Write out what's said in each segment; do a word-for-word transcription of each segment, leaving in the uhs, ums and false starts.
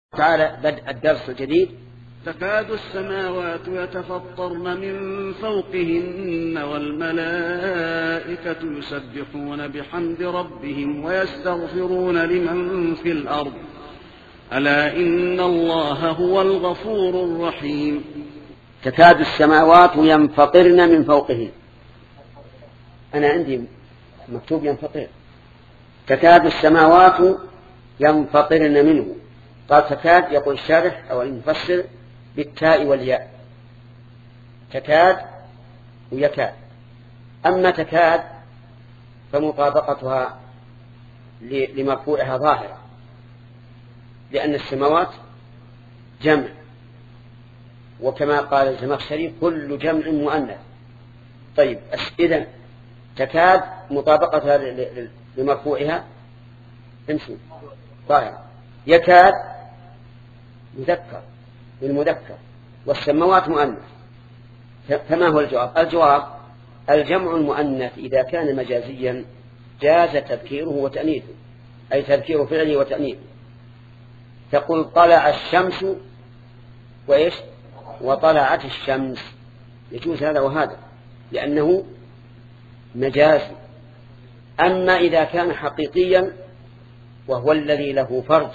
تعالى بدء الدرس الجديد. تكاد السماوات يتفطرن من فوقهن والملائكة يسبحون بحمد ربهم ويستغفرون لمن في الأرض ألا إن الله هو الغفور الرحيم. تكاد السماوات ينفطرن من فوقهن. أنا عندي مكتوب ينفطر. تكاد السماوات ينفطرن منه. قال تكاد، يقول الشارح أو المفسر بالتاء والياء، تكاد ويكاد. أما تكاد فمطابقتها لمرفوعها ظاهرة، لأن السماوات جمع، وكما قال الزمخشري كل جمع مؤنث. طيب إذن تكاد مطابقتها لمرفوعها امشي ظاهرة. يكاد مذكر للمذكر والسماوات مؤنث، فما هو الجواب؟ الجواب الجمع المؤنث إذا كان مجازيا جاز تذكيره وتأنيثه، أي تذكير فعله وتأنيثه. تقول طلع الشمس وإيش وطلعت الشمس، يجوز هذا وهذا لأنه مجازي. أما إذا كان حقيقيا وهو الذي له فرج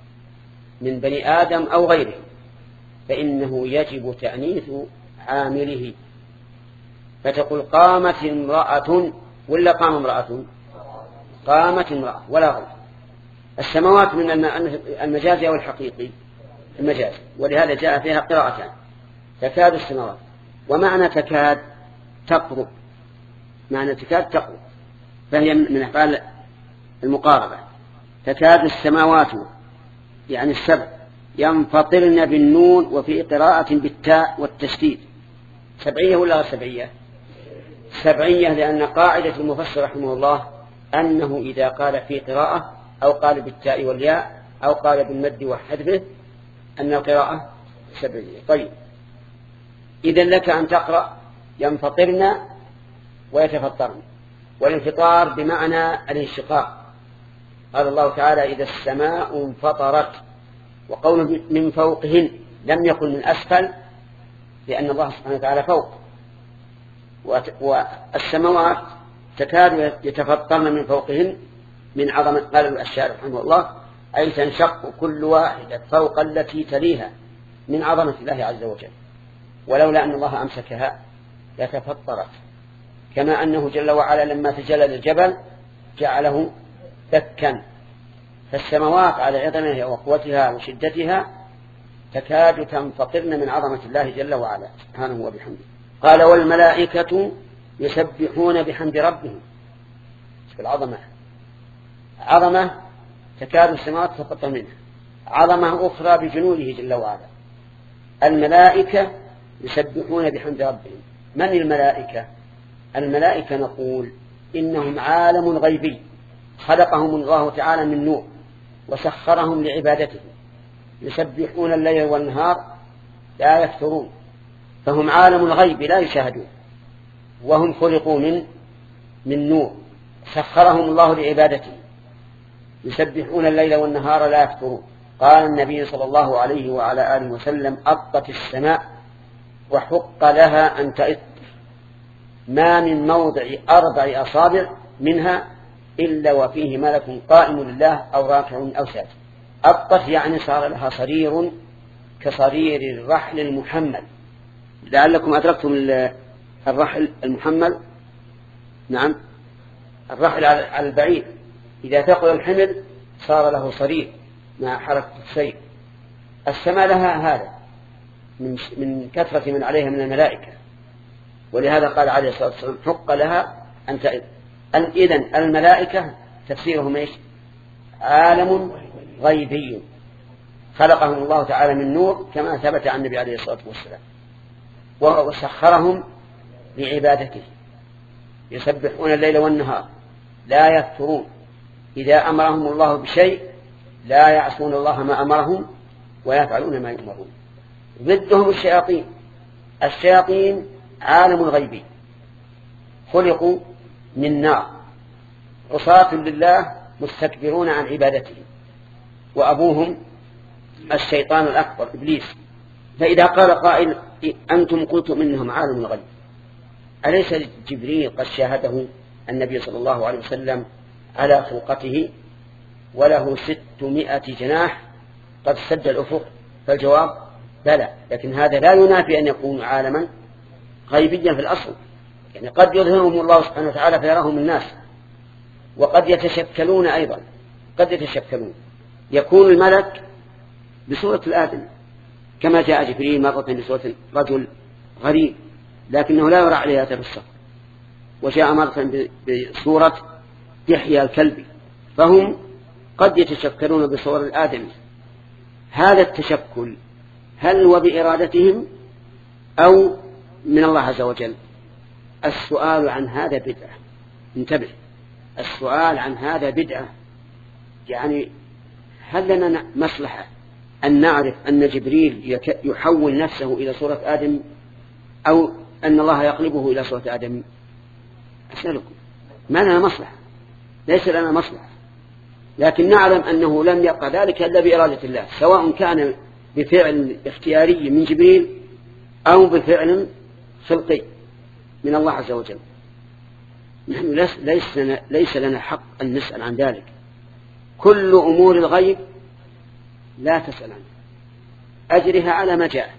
من بني آدم أو غيره فإنه يجب تأنيث عامله، فتقول قامت امرأة ولا قام امرأة؟ قامت امرأة ولا غير. السماوات من المجازي أو الحقيقي؟ المجازي، ولهذا جاء فيها قراءتان، تكاد السماوات. ومعنى تكاد تقرب، معنى تكاد تقرب، فهي من أفعال المقاربة. تكاد السماوات يعني السبع ينفطرن بالنون، وفي قراءة بالتاء والتشديد. سبعية ولا غير سبعية؟ سبعية، لأن قاعدة المفسر رحمه الله أنه إذا قال في قراءة أو قال بالتاء والياء أو قال بالمد وحذفه أن القراءة سبعية. طيب إذن لك أن تقرأ ينفطرن ويتفطرن، والانفطار بمعنى الانشقاق. قال الله تعالى إذا السماء انفطرت، وقوله من فوقهن لم يكن من أسفل، لأن الله سبحانه وتعالى فوق. والسماوات تكاد يتفطرن من فوقهن من عظمة، قال الشارح رحمه الله أي تنشق كل واحدة فوق التي تليها من عظمة الله عز وجل، ولولا أن الله أمسكها لتفطرت، كما أنه جل وعلا لما تجلى للجبل جعله دكا. فالسماوات على عظمها وقوتها وشدتها تكاد تنفطرن من عظمة الله جل وعلا سبحانه وبحمده. قال والملائكة يسبحون بحمد ربهم. في العظمة عظمة تكاد السماوات تفطر منها، عظمة أخرى بجنوده جل وعلا. الملائكة يسبحون بحمد ربهم. من الملائكة؟ الملائكة نقول إنهم عالم غيبي خلقهم الله تعالى من نور وسخرهم لعبادته، يسبحون الليل والنهار لا يفترون، فهم عالم الغيب لا يشاهدون، وهم خلقوا من من نور سخرهم الله لعبادته، يسبحون الليل والنهار لا يفترون. قال النبي صلى الله عليه وعلى آله وسلم أطت السماء وحق لها أن تئط، ما من موضع أربع أصابع منها إلا وفيه ملك قائم لله أو راكع أو ساجد. أطت يعني صار لها صرير كصرير الرحل المحمل. لعلكم أدركتم الرحل المحمل. نعم، الرحل على البعير إذا ثقل الحمل صار له صرير مع حركة السير. السماء لها هذا من كثرة من عليها من الملائكة، ولهذا قال عليه الصلاة والسلام حق لها أن تئط. إذن الملائكة تفسيرهم إيش؟ عالم غيبي خلقهم الله تعالى من نور كما ثبت عن النبي عليه الصلاة والسلام، وسخرهم لعبادته، يسبحون الليل والنهار لا يفترون، إذا أمرهم الله بشيء لا يعصون الله ما أمرهم ويفعلون ما يؤمرون. ضدهم الشياطين. الشياطين عالم غيبي خلقوا من نار، عصاة لله مستكبرون عن عبادته، وأبوهم الشيطان الأكبر إبليس. فإذا قال قائل أنتم قلتم إنهم عالم الغيب، أليس جبريل قد شاهده النبي صلى الله عليه وسلم على خلقته وله ستمائة جناح قد سد الأفق؟ فالجواب بلى، لكن هذا لا ينافي أن يكون عالما غيبيا في الأصل، يعني قد يظهرهم الله سبحانه وتعالى فيراهم الناس، وقد يتشكلون أيضا، قد يتشكلون. يكون الملك بصورة الآدم كما جاء جبريل مرة بصورة رجل غريب لكنه لا يرى عليه أثر السفر، وجاء مرة بصورة يحيى الكلبي، فهم قد يتشكلون بصور الآدم. هذا التشكل هل هو بإرادتهم أو من الله عز وجل؟ السؤال عن هذا بدعة، انتبه، السؤال عن هذا بدعة. يعني هل لنا مصلحة أن نعرف أن جبريل يحول نفسه إلى صورة آدم أو أن الله يقلبه إلى صورة آدم؟ أسألكم، ما لنا مصلحة، ليس لنا مصلحة، لكن نعلم أنه لم يبقى ذلك إلا بإرادة الله، سواء كان بفعل اختياري من جبريل أو بفعل خلقي من الله عز وجل. نحن ليس لنا, ليس لنا حق أن نسأل عن ذلك. كل أمور الغيب لا تسأل عنها، أجرها على ما جاءت،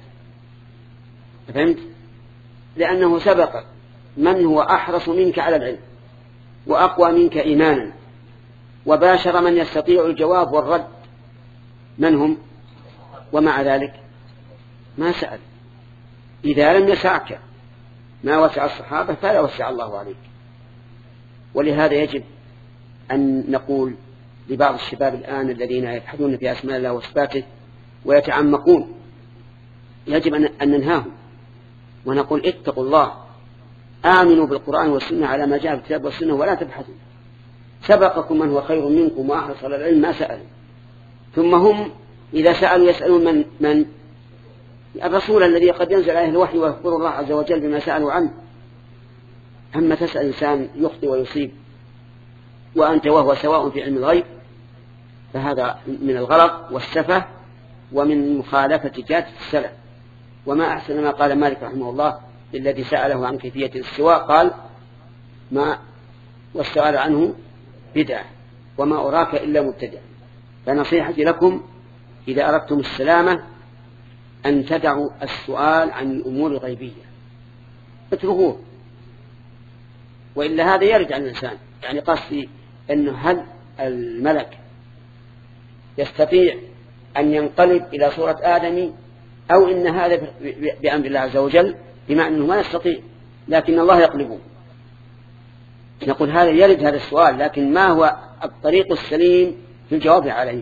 فهمت؟ لأنه سبق من هو أحرص منك على العلم وأقوى منك إيمانا وباشر من يستطيع الجواب والرد، من هم؟ ومع ذلك ما سأل. إذا لم يسعك ما وسع الصحابة فلا وسع الله عليك. ولهذا يجب أن نقول لبعض الشباب الآن الذين يبحثون في أسماء الله وصفاته ويتعمقون، يجب أن ننهاهم ونقول اتقوا الله، آمنوا بالقرآن والسنة على ما جاء بالكتاب والسنة ولا تبحثوا. سبقكم من هو خير منكم وأحرص على العلم ما سألوا، ثم هم إذا سألوا يسألون من من الرسول الذي قد ينزل عليه الوحي ويخبر الله عز وجل بما سألوا عنه. أما تسأل إنسان يخطئ ويصيب وأنت وهو سواء في علم الغيب، فهذا من الغلط والسفة ومن مخالفة جادة السلف. وما أحسن ما قال مالك رحمه الله الذي سأله عن كيفية الاستواء، قال ما والسؤال عنه بدعة وما أراك إلا مبتدع. فنصيحتي لكم إذا أردتم السلامة أن تدعوا السؤال عن الأمور الغيبية، اتركوه، وإلا هذا يرجع الإنسان. يعني قصدي أنه هل الملك يستطيع أن ينقلب إلى صورة آدمي أو إن هذا بأمر الله عز وجل، بمعنى أنه ما يستطيع لكن الله يقلبه؟ نقول هذا يرد هذا السؤال، لكن ما هو الطريق السليم في الجواب عليه؟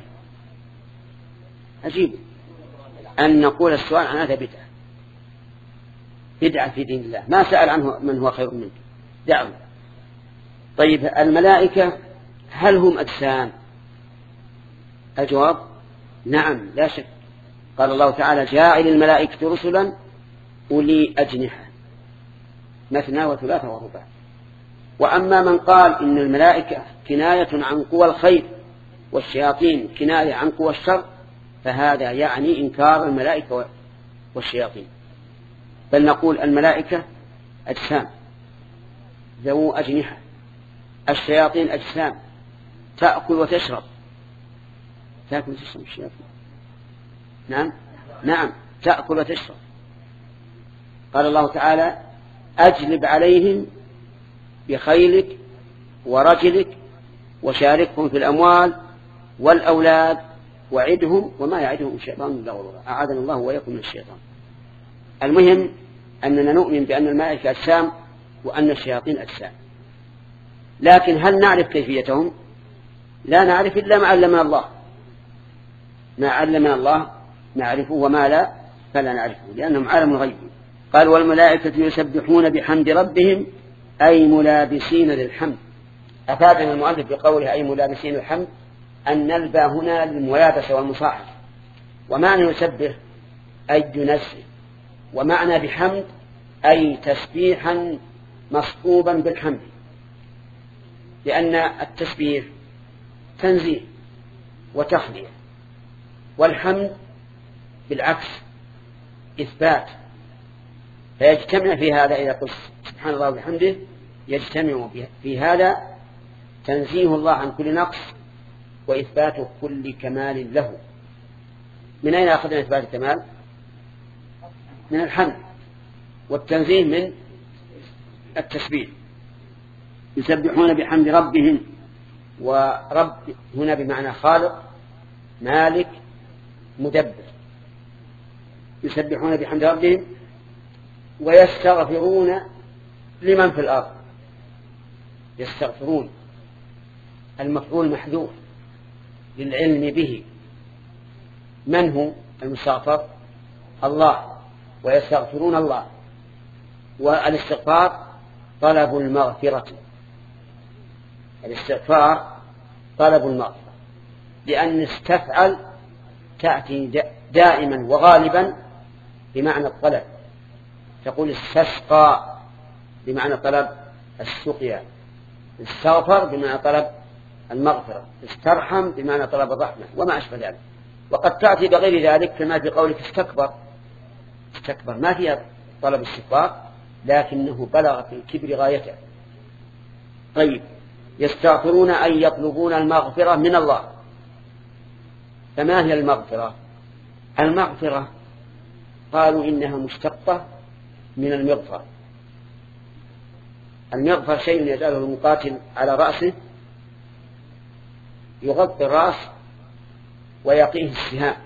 عجيب أن نقول السؤال عن هذا بدعة، بدعة في دين الله، ما سأل عنه من هو خير منك، دعوه. طيب الملائكة هل هم أجسام؟ الجواب نعم لا شك. قال الله تعالى جاعل الملائكة رسلا أولي أجنحة مثنى وثلاثة ورباع. وأما من قال إن الملائكة كناية عن قوى الخير والشياطين كناية عن قوى الشر، فهذا يعني إنكار الملائكة والشياطين. بل نقول الملائكة أجسام ذو أجنحة، الشياطين أجسام تأكل وتشرب. تأكل وتشرب الشياطين؟ نعم نعم تأكل وتشرب. قال الله تعالى أجلب عليهم بخيلك ورجلك وشاركهم في الأموال والأولاد وعدهم وما يعدهم الشيطان إلا غرورا. أعاذنا الله وإياكم من الشيطان. المهم أننا نؤمن بأن الملائكة أجسام وأن الشياطين أجسام، لكن هل نعرف كيفيتهم؟ لا نعرف إلا ما علمنا الله. ما علمنا الله نعرفه وما لا فلا نعرفه، لأنهم عالم الغيب. قال والملائكة يسبحون بحمد ربهم أي ملابسين للحمد. أفادنا المؤلف بقوله أي ملابسين للحمد أن نلبى هنا للملابسة والمصاحبة، ومعنى يسبح أي ينزه، ومعنى بحمد أي تسبيحا مصحوبا بالحمد، لأن التسبيح تنزيه وتخلية، والحمد بالعكس إثبات، فيجتمع في هذا إذا قلت سبحان الله وبحمده يجتمع في هذا تنزيه الله عن كل نقص وإثبات كل كمال له. من أين أخذنا إثبات الكمال؟ من الحمد، والتنزيه من التسبيح. يسبحون بحمد ربهم، ورب هنا بمعنى خالق مالك مدبر. يسبحون بحمد ربهم ويستغفرون لمن في الأرض. يستغفرون المفعول محذوف للعلم به. من هو المستغفر؟ الله، ويستغفرون الله. والاستغفار طلب المغفرة، الاستغفار طلب المغفرة، لأن استفعل تأتي دائما وغالبا بمعنى الطلب. تقول استسقى بمعنى طلب السقيا، استغفر بمعنى طلب المغفرة، استرحم بمعنى طلب الرحمة، وما أشبه ذلك. وقد تأتي بغير ذلك كما في قولك استكبر. استكبر ما فيها طلب استكبار، لكنه بلغ في الكبر غايته. طيب، يستغفرون أي يطلبون المغفرة من الله. فما هي المغفرة؟ المغفرة قالوا إنها مشتقة من المغفر. المغفر شيء يجعله المقاتل على رأسه يغطي الرأس ويقيه السهام،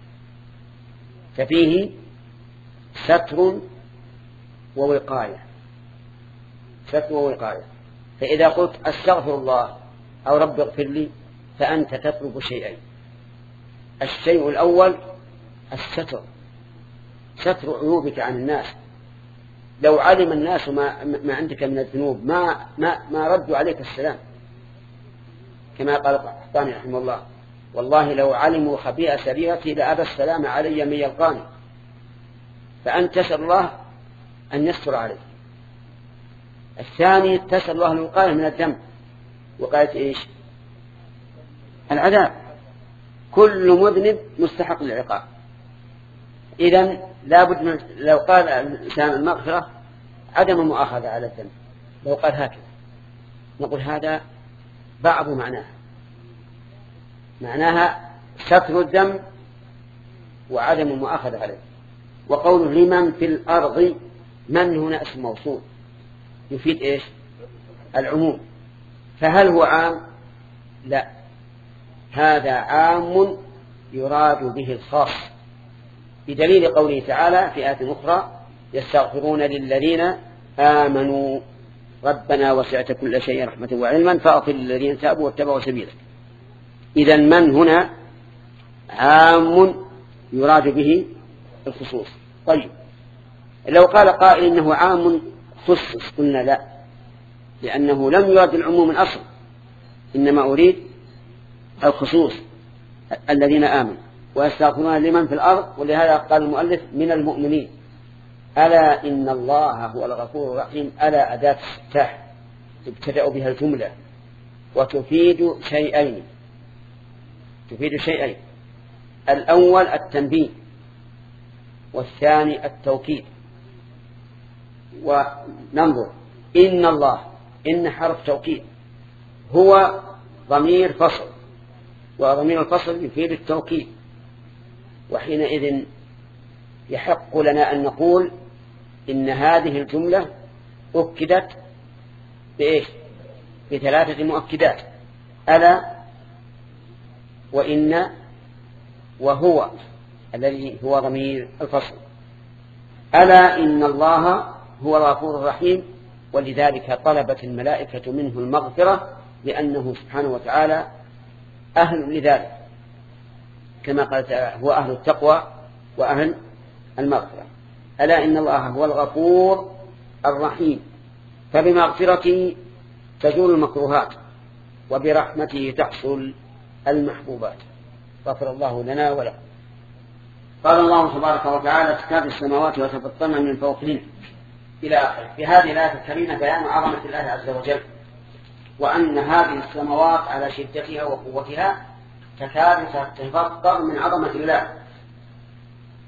ففيه ستر ووقاية. ستر ووقاية. فإذا قلت أستغفر الله أو رب اغفر لي فأنت تطلب شيئين. الشيء الأول الستر، ستر عيوبك عن الناس. لو علم الناس ما, ما عندك من الذنوب ما, ما, ما ردوا عليك السلام، كما قال القحطاني رحمه الله: والله لو علموا خبيئة سريرتي لأبى السلام علي من يلقاني. فأنت تسأل الله أن يستر عليك. الثاني تسأل الله الوقاية من الذنب. وقاية إيش؟ العذاب. كل مذنب مستحق للعقاب. إذن لابد من، لو قال الإنسان المغفرة عدم مؤاخذة على الذنب، لو قال هكذا نقول هذا بعض معناها. معناها ستر الذنب وعدم المؤاخذة عليه. وقوله لمن في الأرض، من هنا اسم موصول يفيد إيش؟ العموم. فهل هو عام؟ لا، هذا عام يراد به الخاص، بدليل قوله تعالى في آية أخرى: يستغفرون للذين آمنوا ربنا وسعت كل شيء رحمة وعلما فاغفر للذين تابوا واتبعوا سبيلك. إذن من هنا عام يراد به الخصوص. طيب، لو قال قائل إنه عام خصص قلنا لا، لأنه لم يرد العموم من أصل، إنما أريد الخصوص الذين آمنوا ويستغفرون لمن في الأرض. ولهذا قال المؤلف من المؤمنين. ألا إن الله هو الغفور الرحيم. ألا أداة استفتاح ابتدأ بها الجملة، وتفيد شيئين. تفيد شيئين: الأول التنبيه، والثاني التوكيد. وننظر، إن الله، إن حرف توكيد، هو ضمير فصل، وضمير الفصل يفيد التوكيد. وحينئذ يحق لنا أن نقول إن هذه الجملة أكدت بإيش؟ بثلاثة مؤكدات: ألا، وإن، وهو الذي هو ضمير الفصل. ألا إن الله هو الغفور الرحيم، ولذلك طلبت الملائكة منه المغفرة، لأنه سبحانه وتعالى أهل لذلك، كما قال هو أهل التقوى وأهل المغفرة. ألا إن الله هو الغفور الرحيم، فبمغفرته تزول المكروهات، وبرحمته تحصل المحبوبات. غفر الله لنا ولكم. قال الله تبارك وتعالى: تكاد السماوات يتفطرن من فوقهن، إلى آخره. في هذه الآية الكريمة بيان عظمة الله عز وجل، وأن هذه السماوات على شدتها وقوتها تكاد تتفطر من عظمة الله.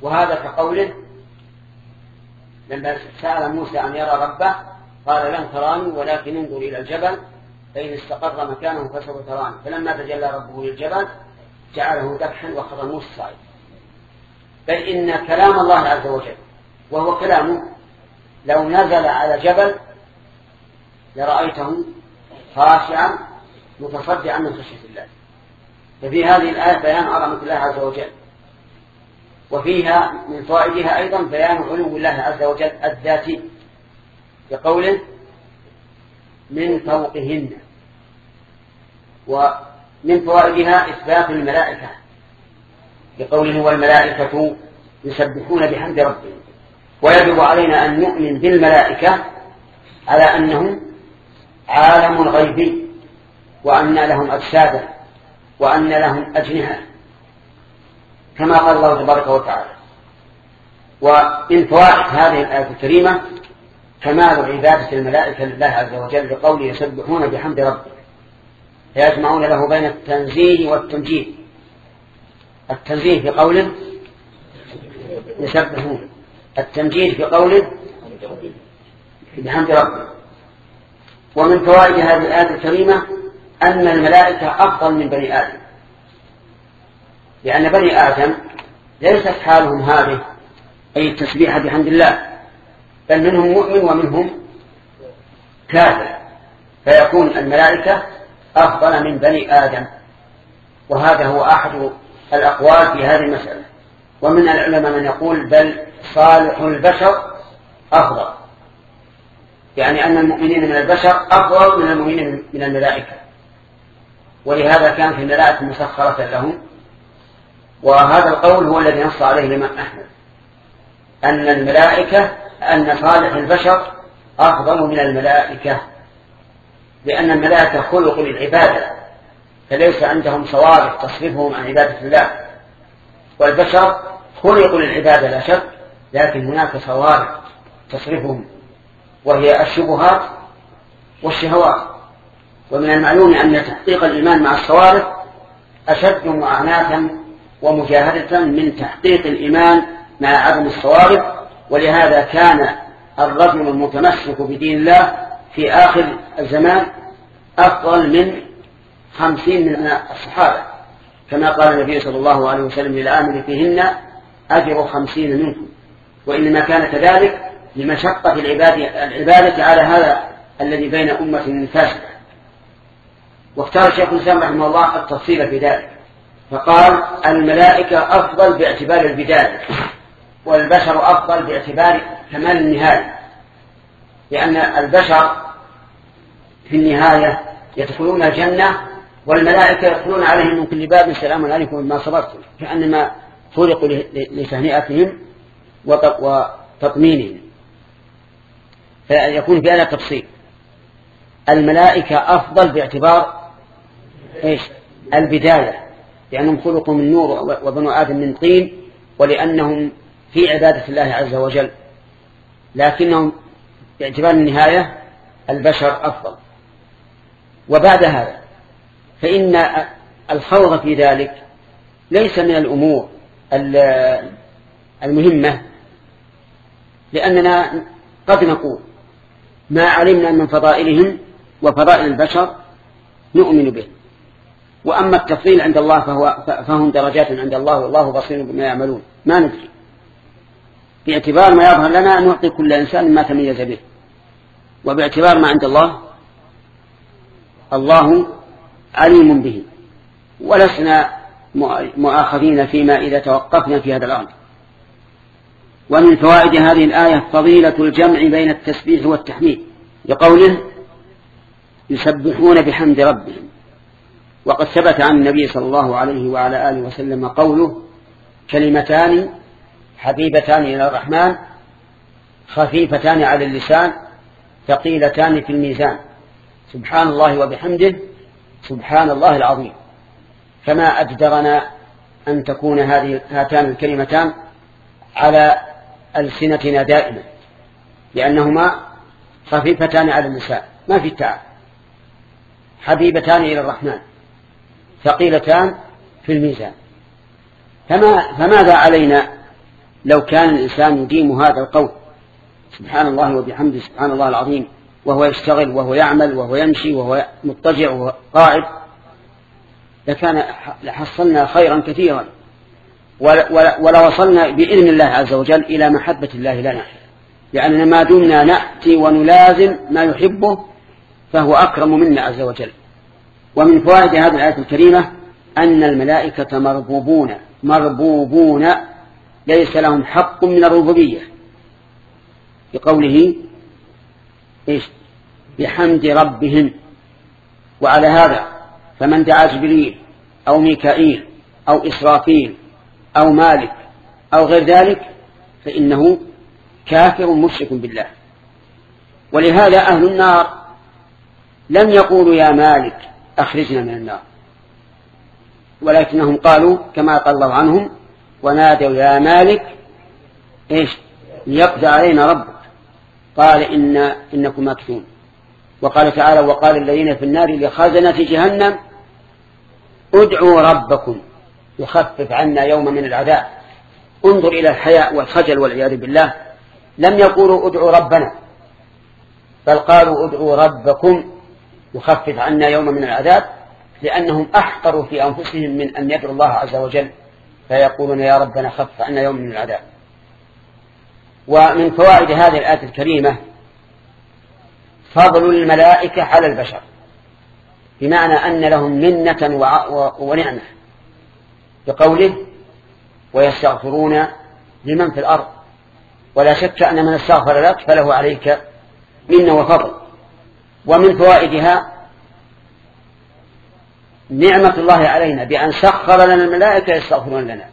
وهذا كقوله لما سأل موسى أن يرى ربه قال لن تراني ولكن انظر إلى الجبل فإن استقر مكانه فسوف تراني، فلما تجلى ربه للجبل جعله دكحا وخر موسى صعيدا. بل إن كلام الله عز وجل وهو كلامه لو نزل على جبل لرأيته خاشعا متصدعا من خشية الله. ففي هذه الآية بيان عظمة الله عز وجل، وفيها من فوائدها أيضا بيان علو الله عز وجل الذاتي بقوله من فوقهن. ومن فوائدها إثبات الملائكة بقوله والملائكة يسبحون بحمد ربهم. ويجب علينا أن نؤمن بالملائكة على أنهم عالم غيبي، وأن لهم أجسادا، وأن لهم أجنحة كما قال الله تبارك وتعالى. ومن فوائد هذه الآية الكريمة كمال عبادة الملائكة لله عز وجل بقوله يسبحون بحمد ربهم، فيجمعون له بين التنزيه والتمجيد. التنزيه في قوله يسبحون، التمجيد في قوله بحمد ربهم. ومن فوائد هذه الآية الكريمة أن الملائكة أفضل من بني آدم، لأن بني آدم ليست حالهم هذه أي التسبيح بحمد الله، بل منهم مؤمن ومنهم كافر، فيكون الملائكة أفضل من بني آدم. وهذا هو أحد الأقوال في هذه المسألة. ومن العلماء من يقول بل صالح البشر أفضل، يعني أن المؤمنين من البشر أفضل من المؤمنين من الملائكة، ولهذا كانت الملائكة مسخرة لهم. وهذا القول هو الذي نص عليه الإمام أحمد أن الملائكة أن صالح البشر أفضل من الملائكة، لأن الملائكة خلقوا للعبادة فليس عندهم صوارف تصرفهم عن عبادة الله، والبشر خلقوا للعبادة لا شك، لكن هناك صوارف تصرفهم وهي الشبهات والشهوات. ومن المعلوم أن تحقيق الإيمان مع الصوارف أشد معاناة ومجاهدة من تحقيق الإيمان مع عدم الصوارف. ولهذا كان الرجل المتمسك بدين الله في آخر الزمان أفضل من خمسين من الصحابة، كما قال النبي صلى الله عليه وسلم للآمن فيهن أجر خمسين منكم. وإنما كان كذلك لمشقة العبادة على هذا الذي بين أمة فاسدة. واختار الشيخ الإسلام رحمه الله التفصيل في ذلك، فقال الملائكة أفضل باعتبار البداية، والبشر أفضل باعتبار كمال النهاية، لأن البشر في النهاية يدخلون الجنة والملائكة يدخلون عليهم من كل باب سلام عليكم بما صبرتم، كأنما خلقوا لتهنئتهم وتطمينهم. فيكون في هذا تفصيل. الملائكة أفضل باعتبار إيش؟ البداية، لأنهم خلقوا من نور وبنو آدم من طين، ولأنهم في عبادة الله عز وجل، لكنهم باعتبار النهاية البشر أفضل. وبعد هذا فإن الخوض في ذلك ليس من الأمور المهمة، لأننا قد نقول ما علمنا من فضائلهم وفضائل البشر نؤمن به، وأما التفضيل عند الله فهو فهم درجات عند الله والله بصير بما يعملون، ما ندري. باعتبار ما يظهر لنا أن نعطي كل إنسان ما تميز به، وباعتبار ما عند الله الله عليم به، ولسنا مؤاخذين فيما إذا توقفنا في هذا الأمر. ومن فوائد هذه الآية فضيلة الجمع بين التسبيح والتحميد، لقوله يسبحون بحمد ربهم. وقد ثبت عن النبي صلى الله عليه وعلى آله وسلم قوله كلمتان حبيبتان إلى الرحمن خفيفتان على اللسان ثقيلتان في الميزان سبحان الله وبحمده سبحان الله العظيم. كما أجدرنا أن تكون هذه هاتان الكلمتان على ألسنتنا دائما، لأنهما خفيفتان على اللسان ما في تعب، حبيبتان إلى الرحمن ثقيلتان في الميزان. فما فماذا علينا لو كان الإنسان يديم هذا القول سبحان الله وبحمده سبحان الله العظيم وهو يشتغل وهو يعمل وهو يمشي وهو مضطجع وهو قاعد لكان لحصلنا خيرا كثيرا ولوصلنا بإذن الله عز وجل إلى محبة الله لنا، لأننا ما دمنا نأتي ونلازم ما يحبه فهو أكرم منا عز وجل. ومن فوائد هذه الآية الكريمة أن الملائكة مربوبون مربوبون ليس لهم حق من الربوبية بقوله إيش بحمد ربهم. وعلى هذا فمن دعا جبريل أو ميكائيل أو إسرافيل أو مالك أو غير ذلك فإنه كافر مشرك بالله. ولهذا أهل النار لم يقولوا يا مالك أخرجنا من النار، ولكنهم قالوا كما قال الله عنهم ونادوا يا مالك إيش ليقضي علينا ربك قال إن إنكم ماكثون. وقال تعالى وقال الذين في النار لخزنة جهنم ادعوا ربكم يخفف عنا يوم من العذاب. انظر إلى الحياء والخجل والعياذ بالله، لم يقولوا ادعوا ربنا بل قالوا ادعوا ربكم يخفف عنا يوم من العذاب، لأنهم أحقروا في أنفسهم من أن يدعوا الله عز وجل فيقولون يا ربنا خفف عنا يوم من العذاب. ومن فوائد هذه الآية الكريمة فضل الملائكة على البشر، بمعنى أن لهم منة ونعمة بقوله ويستغفرون لمن في الأرض. ولا شك أن من استغفر لك فله عليك منة وفضل. ومن فوائدها نعمة الله علينا بأن سخر لنا الملائكة يستغفرون لنا،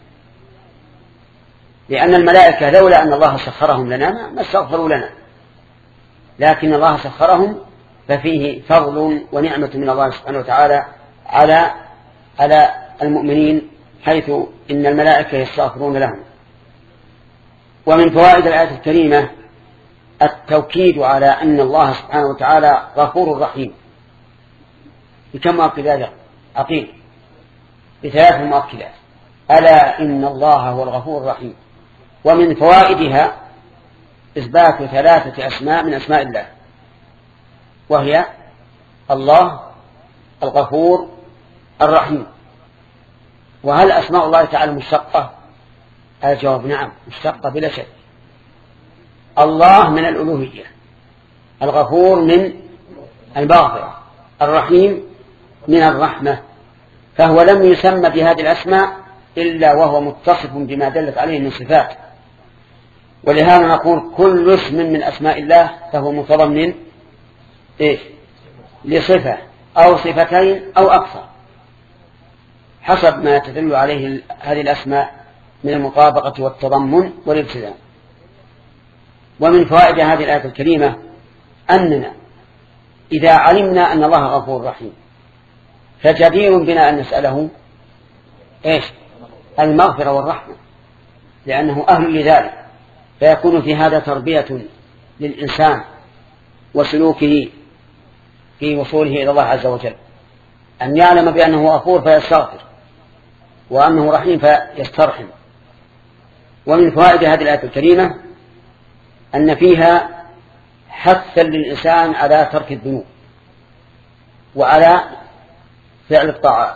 لأن الملائكة لولا أن الله سخرهم لنا ما استغفروا لنا، لكن الله سخرهم ففيه فضل ونعمة من الله سبحانه وتعالى على على المؤمنين، حيث إن الملائكة يستغفرون لهم. ومن فوائد الآية الكريمة التوكيد على أن الله سبحانه وتعالى غفور رحيم بكم مؤكدات عقيل بثلاث مؤكدات ألا إن الله هو الغفور الرحيم. ومن فوائدها إثبات ثلاثة أسماء من أسماء الله، وهي الله الغفور الرحيم. وهل أسماء الله تعالى مشتقة؟ الجواب نعم مشتقة بلا شك. الله من الألوهية، الغفور من المغفرة، الرحيم من الرحمة، فهو لم يسمى بهذه الأسماء إلا وهو متصف بما دلت عليه من صفات. ولهذا نقول كل اسم من أسماء الله فهو متضمن إيش لصفة أو صفتين أو أكثر حسب ما تدل عليه هذه الأسماء من المطابقة والتضمن والالتزام. ومن فوائد هذه الآية الكريمة أننا إذا علمنا أن الله غفور رحيم فجدير بنا أن نسأله إيش المغفرة والرحمة، لأنه أهل لذلك، فيكون في هذا تربية للإنسان وسلوكه في وصوله إلى الله عز وجل، أن يعلم بأنه غفور فيستغفر وأنه رحيم فيسترحم. ومن فوائد هذه الآية الكريمة أن فيها حثا للإنسان على ترك الذنوب وعلى فعل الطاعات.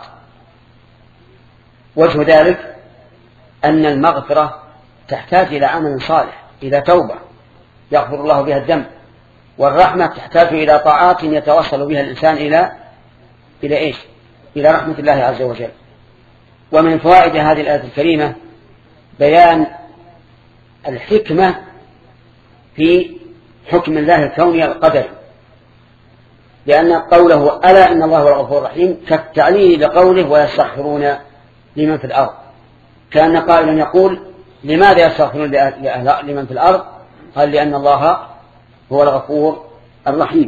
وجه ذلك أن المغفرة تحتاج إلى عمل صالح، إلى توبة يغفر الله بها الذنب، والرحمة تحتاج إلى طاعات يتوصل بها الإنسان إلى إلى إيش إلى رحمة الله عز وجل. ومن فوائد هذه الآية الكريمة بيان الحكمة في حكم الله الكوني القدري، لأن قوله ألا إن الله هو الغفور الرحيم كالتعليل لقوله ويستغفرون لمن في الأرض، كان قائلا يقول لماذا يستغفرون لمن في الأرض؟ قال لأن الله هو الغفور الرحيم.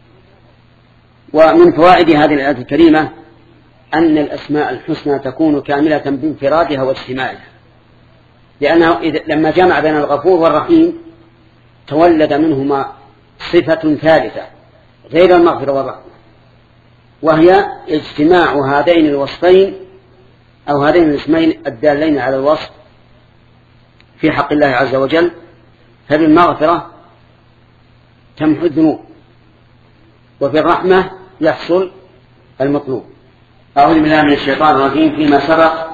ومن فوائد هذه الآية الكريمة أن الأسماء الحسنى تكون كاملة بانفرادها واجتماعها، لأنه لما جمع بين الغفور والرحيم تولد منهما صفة ثالثة غير المغفرة والرحمة، وهي اجتماع هذين الوصفين أو هذين الاسمين الدالين على الوصف في حق الله عز وجل، فبالمغفرة تمحو الذنوب، وفي الرحمة يحصل المطلوب. أعوذ بالله من الشيطان الرجيم. فيما سبق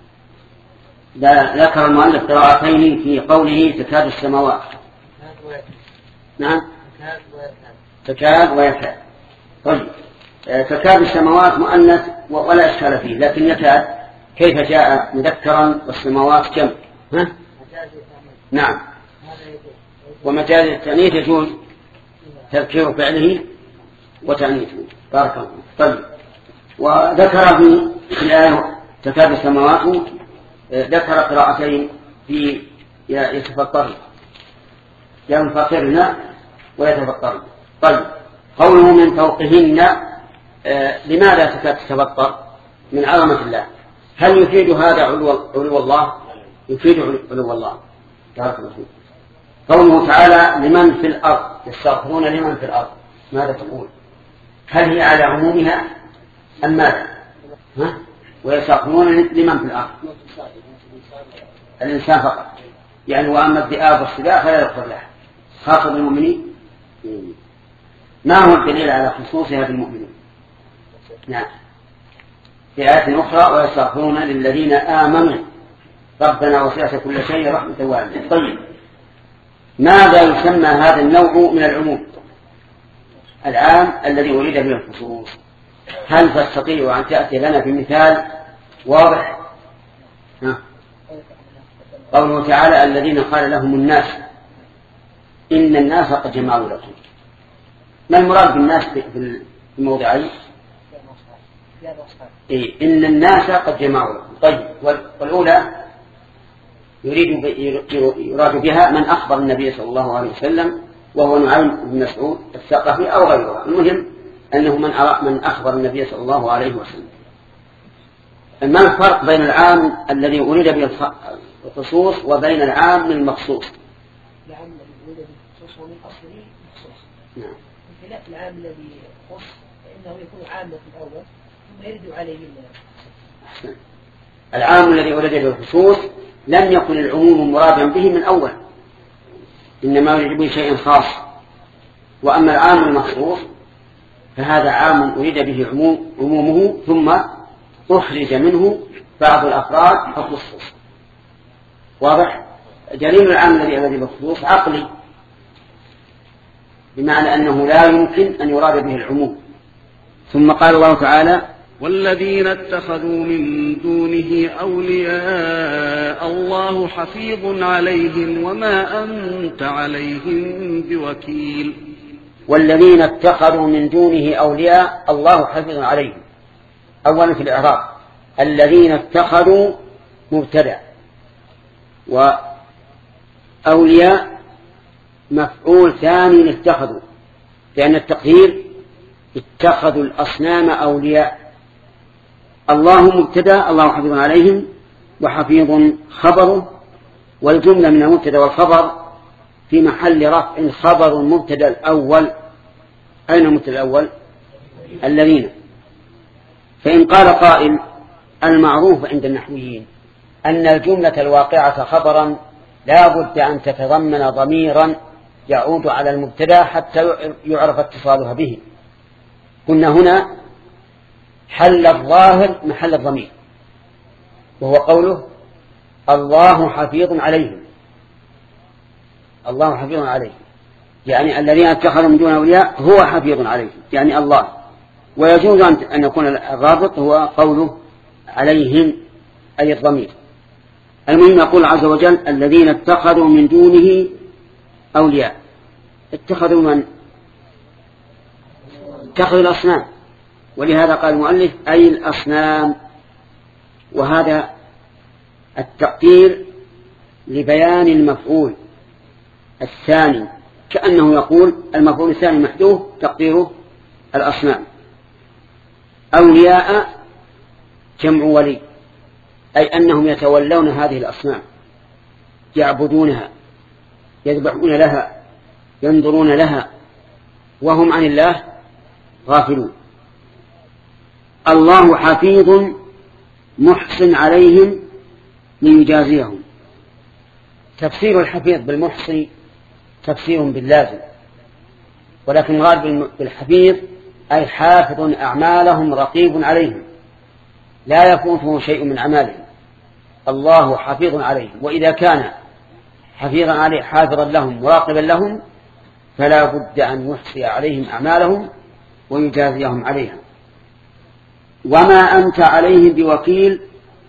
ذكر المؤلف قراءتين في قوله تكاد السماوات. نعم تكاد ويكاد. طيب تكاد السماوات مؤنث ولا إشكال فيه، لكن يكاد كيف جاء مذكرا والسماوات جمع؟ ها؟ نعم. ومجاز التأنيث يجوز تذكير فعله وتأنيثه. بارك الله. طيب وذكر في الآية تكاد السماوات ذكر قراءتين في يتفطرن، ينفطرن ويتفطرن. طيب قوله من فوقهن آه لماذا تكاد تتفطر؟ من عظمة الله. هل يفيد هذا علو الله؟ يفيد علو الله. قوله تعالى لمن في الأرض يستغفرون لمن في الأرض، ماذا تقول؟ هل هي على عمومها أم ماذا؟ ها؟ ويستغفرون لمن في الأرض الإنسان فقط، يعني وأما الذئاب والسباع فلا يغفر لها، خاصة بالمؤمنين. ما هو الدليل على خصوصها بالمؤمنين؟ نعم في آيات أخرى ويستغفرون للذين آمنوا ربنا وسعت كل شيء رحمة وعلما. طيب ماذا يسمى هذا النوع من العموم العام الذي أريد به الخصوص؟ هل تستطيع أن تأتي لنا بمثال واضح؟ ها. قوله تعالى الذين قال لهم الناس إن الناس قد جمعوا لكم، ما المراد بالناس في الموضعين؟ إيه إن الناس قد جمعوا لكم. طيب والأولى يريد يراد بها من أخبر النبي صلى الله عليه وسلم وهو نعيم بن مسعود الثقفي أو غيره، المهم أنه من من أخبر النبي صلى الله عليه وسلم. ما الفرق بين العام الذي أريد به الخصوص وبين العام المخصوص؟ العام الذي أريد به الخصوص ومن أصله مخصوص. نعم. بخلاف العام الذي خص فإنه يكون عاما في الأول ثم يرد عليه الناس. العام الذي أريد به الخصوص لم يكن العموم مرادا به من أول، إنما يريد به شيء خاص. وأما العام المخصوص فهذا عام أريد به عموم عمومه ثم أخرج منه بعض الأفراد فخصص. واضح؟ دليل العام الذي أريد به الخصوص عقلي، بمعنى أنه لا يمكن أن يراد به العموم. ثم قال الله تعالى والذين اتخذوا من دونه أولياء الله حفيظ عليهم وما أنت عليهم بوكيل. والذين اتخذوا من دونه أولياء الله حفيظ عليهم. أولا في الإعراب الذين اتخذوا مبتدأ، وأولياء مفعول ثاني اتخذوا، لأن التقدير اتخذوا الأصنام أولياء. الله مبتدأ الله حفيظ عليهم، وحفيظ خبره، والجملة من المبتدأ والخبر في محل رفع خبر مبتدأ الأول. أين المبتدأ الأول؟ الذين. فإن قال قائل المعروف عند النحويين أن الجملة الواقعة خبرا لا بد أن تتضمن ضميرا يعود على المبتدأ حتى يعرف اتصالها به. كنا هنا حل الظاهر محل الضمير، وهو قوله الله حفيظ عليهم. الله حفيظ عليهم يعني الذين اتخذوا من دون أولياء هو حفيظ عليهم يعني الله. ويجوز أن يكون الرابط هو قوله عليهم أي الضمير. المهم يقول عز وجل الذين اتخذوا من دونه أولياء. اتخذوا من؟ اتخذوا الأصنام، ولهذا قال المؤلف أي الأصنام. وهذا التقدير لبيان المفعول الثاني، كأنه يقول المفعول الثاني محذوف تقديره الأصنام. أولياء جمع ولي، أي أنهم يتولون هذه الأصنام، يعبدونها، يذبحون لها، ينظرون لها، وهم عن الله غافلون. الله حفيظ محسن عليهم ليجازيهم، تفسير الحفيظ بالمحصي تفسير باللازم، ولكن المراد بالحفيظ أي حافظ أعمالهم رقيب عليهم لا يفوته شيء من أعمالهم، الله حفيظ عليهم. وإذا كان حفيظا عليه حافظا لهم مراقبا لهم فلا بد أن يحصي عليهم أعمالهم ويجازيهم عليها. وما أنت عليهم بوكيل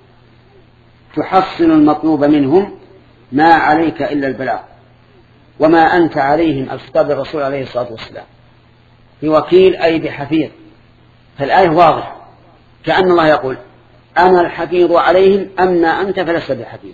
تحصل المطلوب منهم، ما عليك إلا البلاغ. وما أنت عليهم الخطاب الرسول عليه الصلاة والسلام بوكيل أي بحفيظ، فالآية واضحة كأن الله يقول أنا الحفيظ عليهم أما أنت فلست بحفيظ.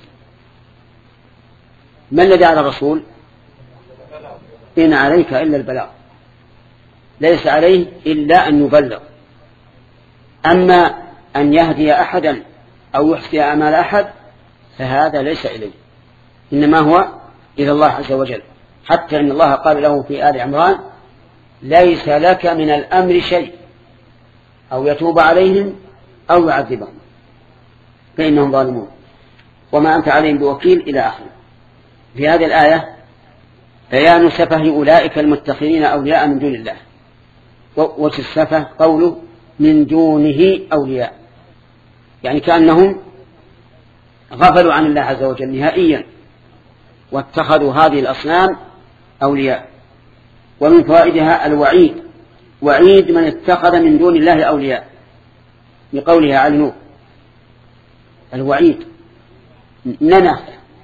ما الذي على الرسول؟ إن عليك إلا البلاغ، ليس عليه إلا أن يبلغ. أما أن يهدي أحدا أو يحصي أعمال أحد فهذا ليس إليه، إنما هو إلى الله عز وجل. حتى إن الله قال له في آل عمران ليس لك من الأمر شيء أو يتوب عليهم أو يعذبهم فإنهم ظالمون. وما أنت عليهم بوكيل إلى آخره. في هذه الآية بيان سفه أولئك المتخذين أولياء من دون الله. وجه السفه قوله من دونه أولياء، يعني كأنهم غفلوا عن الله عز وجل نهائيا واتخذوا هذه الأصنام أولياء. ومن فوائدها الوعيد، وعيد من اتخذ من دون الله أولياء، بقولها على نوح الوعيد ننف.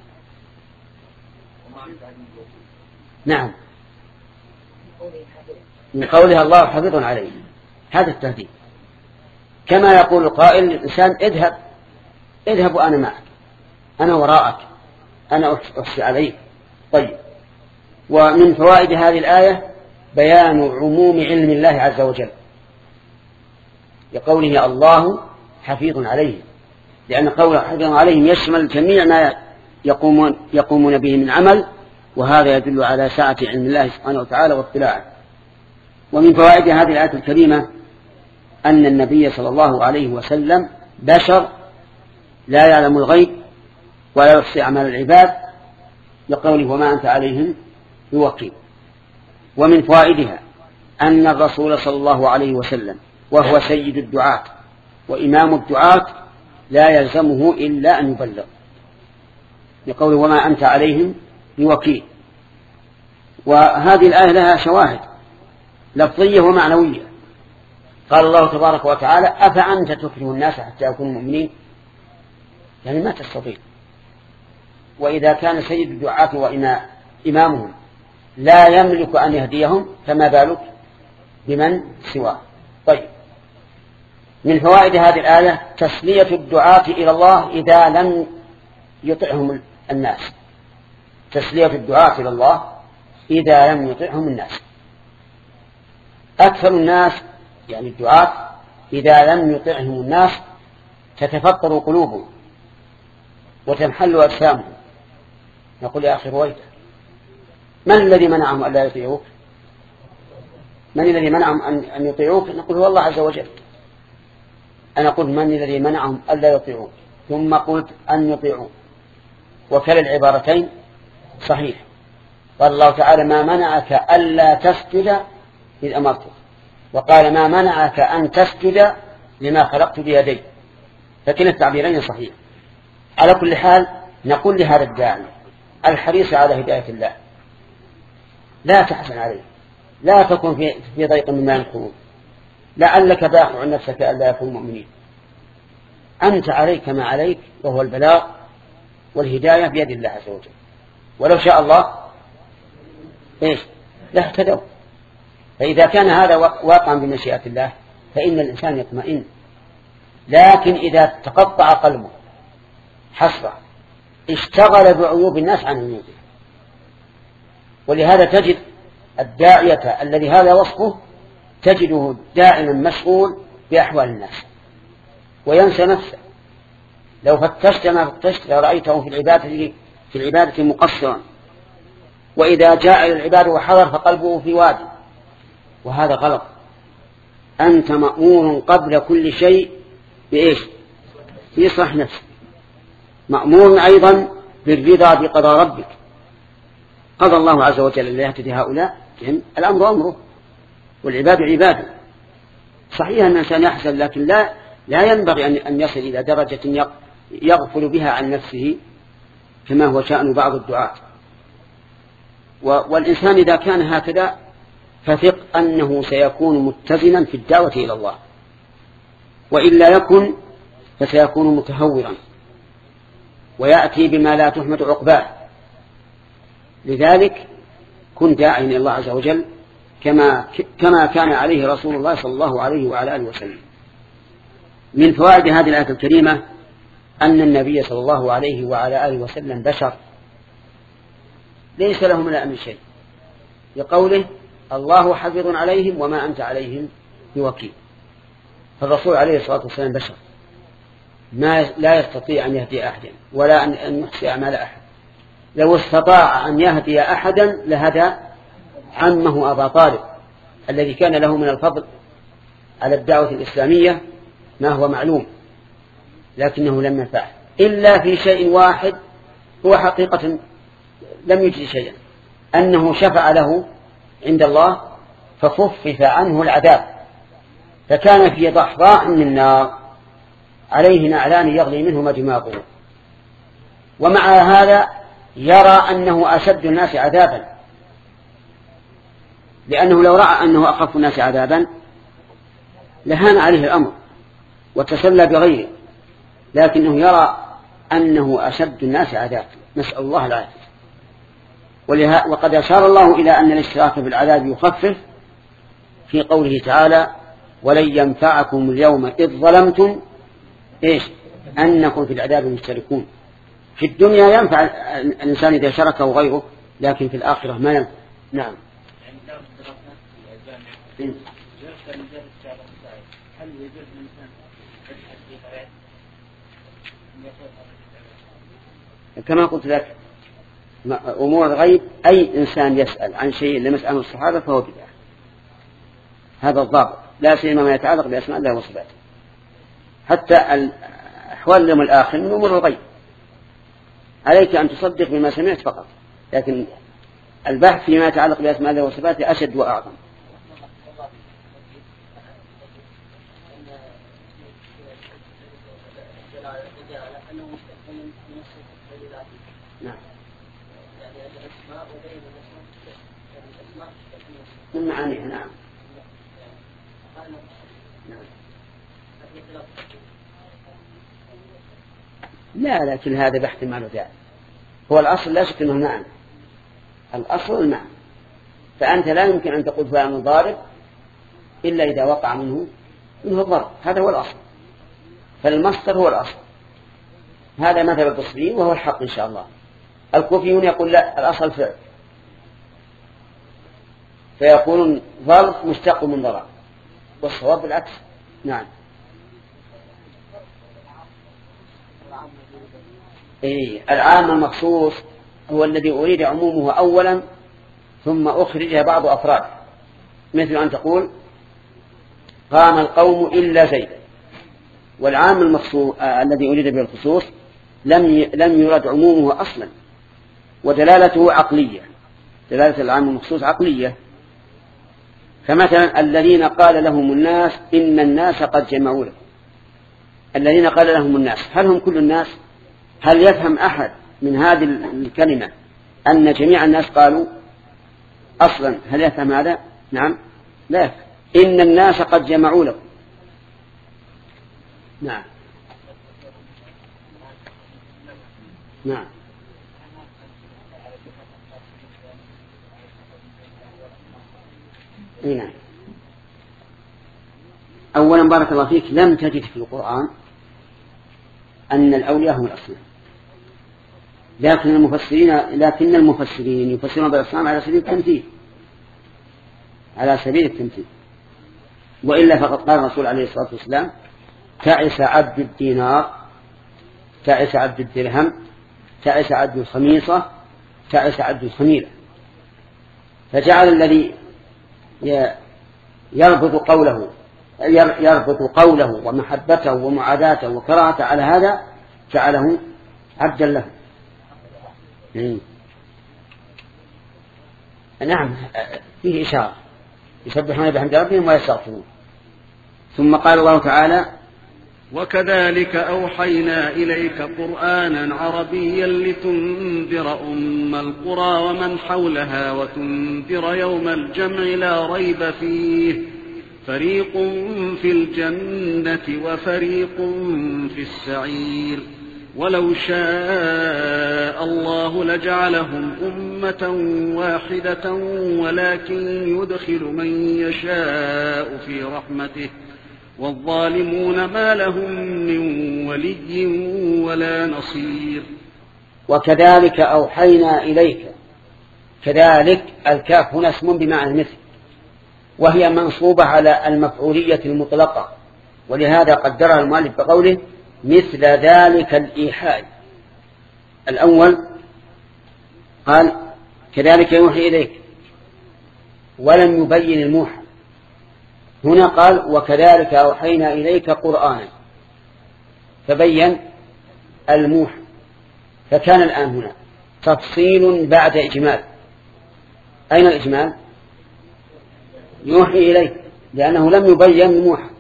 نعم، من قولها الله حفيظ عليه، هذا التهديد. كما يقول القائل للإنسان اذهب اذهب وأنا معك، أنا وراءك، أنا أحصي عليك. طيب. ومن فوائد هذه الآية بيان عموم علم الله عز وجل لقوله الله حفيظ عليه، لأن قوله حفيظ عليهم يشمل جميع ما يقومون, يقومون به من عمل، وهذا يدل على سعة علم الله سبحانه وتعالى واطلاعه. ومن فوائد هذه الآية الكريمة أن النبي صلى الله عليه وسلم بشر لا يعلم الغيب ولا يحصي أعمال العباد، لقوله وما أنت عليهم بوكيل. ومن فوائدها أن الرسول صلى الله عليه وسلم وهو سيد الدعاة وإمام الدعاة لا يلزمه إلا أن يبلغ، لقوله وما أنت عليهم بوكيل. وهذه الآية لها شواهد لفظية ومعنوية. قال الله تبارك وتعالى أفأنت تكره الناس حتى يكونوا مؤمنين، يعني ما تستطيع. وإذا كان سيد الدعاة وإمامهم لا يملك أن يهديهم فما بالك بمن سواه. طيب. من فوائد هذه الآية تسلية الدعاة إلى الله إذا لم يطعهم الناس، تسلية الدعاة إلى الله إذا لم يطعهم الناس. أكثر الناس يعني الدعاة إذا لم يطعهم الناس تتفطر قلوبهم وتنحل أجسامهم. نقول يا أخي رويته، من الذي منعهم أن لا يطيعوك؟ من الذي منعهم أن يطيعوك؟ نقول هو الله عز وجل. أنا قلت من الذي منعهم أن لا يطيعوك، ثم قلت أن يطيعوك، وكلا العبارتين صحيح. قال الله تعالى ما منعك ألا تسجد إذ أمرتك، وقال ما منعك أن تسجد لما خلقت بيدي، فكلا التعبيرين صحيح. على كل حال نقول لهذا الداعي الحريص على هداية الله لا تحزن عليه، لا تكن في, في ضيق مما ينكرون، لعلك باخع نفسك ألا يكونوا مؤمنين. أنت عليك ما عليك وهو البلاغ والهداية بيد الله عز وجل، ولو شاء الله إيش لاهتدوا. فإذا كان هذا واقعا بمشيئة الله فإن الإنسان يطمئن. لكن إذا تقطع قلبه حسرة اشتغل بعيوب الناس عن عيوبه. ولهذا تجد الداعية الذي هذا وصفه تجده دائما مشغول بأحوال الناس وينسى نفسه. لو فتشت ما فتشت لرأيته في العبادة في العبادة مقصرا، وإذا جاء إلى العبادة وحضر فقلبه في وادي، وهذا غلط. أنت مأمور قبل كل شيء بإيش؟ بإصلاح نفسك، مأمور أيضا بالرضا بقضاء ربك. قضى الله عز وجل لا يهتدي هؤلاء، الأمر أمره والعباد عباده. صحيح أن الإنسان يحزن، لكن لا لا ينبغي أن يصل إلى درجة يغفل بها عن نفسه كما هو شأن بعض الدعاة. والإنسان إذا كان هكذا فثق أنه سيكون متزنا في الدعوة إلى الله، وإلا يكن فسيكون متهورا ويأتي بما لا تحمد عقباه. لذلك كن داعيا إلى الله عز وجل كما كما كان عليه رسول الله صلى الله عليه وعلى آله وسلم. من فوائد هذه الآية الكريمة أن النبي صلى الله عليه وعلى آله وسلم بشر ليس له من الأمر شيء، لقوله الله حفيظ عليهم وما أنت عليهم بوكيل. فالرسول عليه الصلاة والسلام بشر ما لا يستطيع أن يهدي أحدا ولا أن يحصي أعمال أحد. لو استطاع أن يهدي أحدا لهدى عمه أبا طالب الذي كان له من الفضل على الدعوة الإسلامية ما هو معلوم، لكنه لم ينفعه إلا في شيء واحد هو حقيقة لم يجد شيئا، أنه شفع له عند الله فخفف عنه العذاب، فكان في ضحضاء من نار عليه نعلان يغلي منهما دماغه، ومع هذا يرى أنه أشد الناس عذابا، لأنه لو رأى أنه أخف الناس عذابا لهان عليه الأمر وتسلى بغيره، لكنه يرى أنه أشد الناس عذابا، نسأل الله العافية. وقد أشار الله إلى أن الاشتراك بالعذاب يخفف في قوله تعالى ولن ينفعكم اليوم إذ ظلمتم إيش أنكم في العذاب مشتركون. في الدنيا ينفع الإنسان إذا شركه غيره، لكن في الآخرة ما ينفع. نعم. كما قلت لك أمور الغيب أي إنسان يسأل عن شيء لم يسأله الصحابة فهو بدعة، هذا الضابط، لا سيما ما يتعلق بأسماء الله وصفاته. حتى أحوال اليوم الآخر من أمور الغيب عليك أن تصدق بما سمعت فقط، لكن البحث فيما يتعلق بأسماء الله وصفاته أشد وأعظم. نعم. من معانيها. نعم. لا، لكن هذا بحث ما له داعي. هو الأصل لا شك أنه معنى، الأصل المعنى، فأنت لا يمكن أن تقول فلان ضارب إلا إذا وقع منه منه الضرب، هذا هو الأصل، فالمصدر هو الأصل. هذا مثل البصريين وهو الحق إن شاء الله. الكوفيون يقول لا، الأصل فعل، فيقولون ظرف مشتق من ضرب، والصواب بالعكس. نعم. إيه، العام المخصوص هو الذي أريد عمومه أولا ثم أخرج بعض أفراد، مثل أن تقول قام القوم إلا زيد، والعام المخصوص آه الذي أريد به الخصوص لم لم يرد عمومه أصلا، ودلالته عقلية، دلالة العام المخصوص عقلية. فمثلا الذين قال لهم الناس إن الناس قد جمعوا لهم، الذين قال لهم الناس، هل هم كل الناس؟ هل يفهم أحد من هذه الكلمة أن جميع الناس قالوا أصلا؟ هل يفهم هذا؟ نعم، لا يفهم. إن الناس قد جمعوا لهم. نعم. نعم. نعم. أولا بارك الله فيك، لم تجد في القرآن أن الأولياء هم الأصنام، لكن المفسرين لكن المفسرين يفسرون بالأصنام على سبيل التمثيل، على سبيل التمثيل. وإلا فقد قال الرسول عليه الصلاة والسلام تعس عبد الدينار، تعس عبد الدرهم، تعس عبد الخميصة، تعس عبد الخميلة. فجعل الذي يربط قوله يربط قوله ومحبته ومعاداته وكراهته على هذا جعله عبدا له. نعم فيه إشارة يسبحون بحمد ربهم ويستغفرون. ثم قال الله تعالى وكذلك أوحينا إليك قرآنا عربيا لتنذر أم القرى ومن حولها وتنذر يوم الجمع لا ريب فيه فريق في الجنة وفريق في السعير ولو شاء الله لجعلهم أمة واحدة ولكن يدخل من يشاء في رحمته والظالمون ما لهم من ولي ولا نصير. وكذلك أوحينا إليك، كذلك الكاف هنا اسم بمعنى مثل، وهي منصوبة على المفعولية المطلقة، ولهذا قدرها المؤلف بقوله مثل ذلك الإيحاء. الأول قال كذلك يوحي إليك ولم يبين الموحى، هنا قال وكذلك أوحينا إليك قرآنا فبين الموحى، فكان الآن هنا تفصيل بعد إجمال. أين الإجمال؟ يوحي إليك لأنه لم يبين الموحى،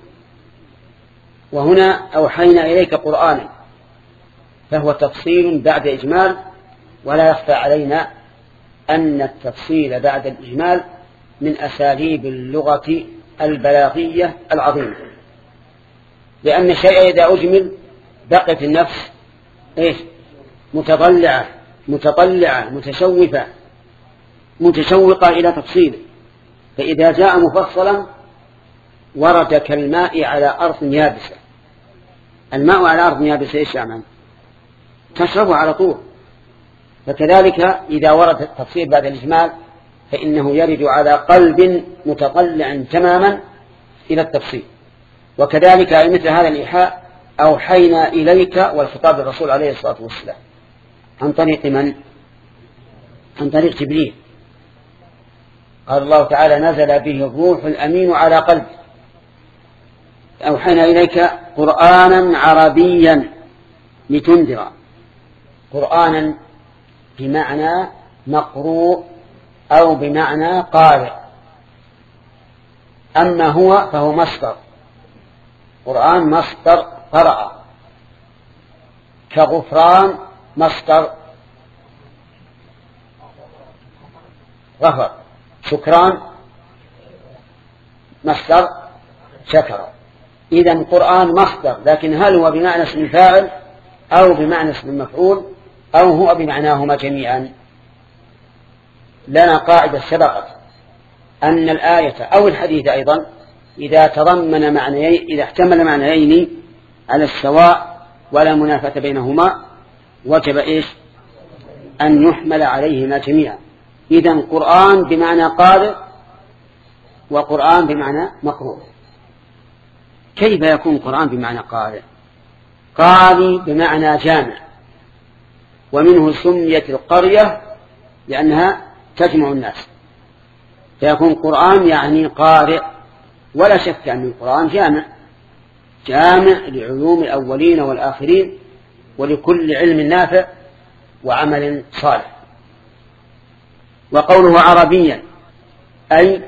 وهنا أوحينا إليك قرآنا فهو تفصيل بعد إجمال، ولا يخفى علينا أن التفصيل بعد الإجمال من أساليب اللغة البلاغية العظيمة، لأن الشيء إذا أجمل بقت النفس إيش؟ متضلعة متطلعة متشوفة متشوقة إلى تفصيله، فإذا جاء مفصلا ورد كالماء على أرض يابسة. الماء على أرض يابسة إيش يعمل؟ تشربه على طول. فكذلك إذا ورد التفصيل بعد الإجمال فإنه يرد على قلب متطلع تماما إلى التفصيل. وكذلك أي مثل هذا الإيحاء أوحينا إليك، والخطاب للرسول عليه الصلاة والسلام عن طريق من؟ عن طريق جبريل. قال الله تعالى نزل به الروح الأمين على قلبه. أوحينا إليك قرآنا عربيا لتنذر، قرآنا بمعنى مقروء أو بمعنى قارئ، أما هو فهو مصدر، قرآن مصدر قرأ، كغفران مصدر غفر، شكران مصدر شكر. إذن قرآن مصدر، لكن هل هو بمعنى اسم الفاعل أو بمعنى اسم المفعول أو هو بمعناهما جميعا؟ لنا قاعدة سبقت أن الآية أو الحديث أيضا إذا تضمن معنيين، إذا احتمل معنيين على السواء ولا منافة بينهما وجب إيش؟ أن يحمل عليهما جميعا. إذن قرآن بمعنى قارئ وقرآن بمعنى مقروء. كيف يكون قرآن بمعنى قارئ؟ قارئ بمعنى جامع، ومنه سميت القرية لأنها تجمع الناس، فيكون قرآن يعني قارئ. ولا شك أن القرآن جامع، جامع لعلوم الأولين والآخرين ولكل علم نافع وعمل صالح. وقوله عربيا أي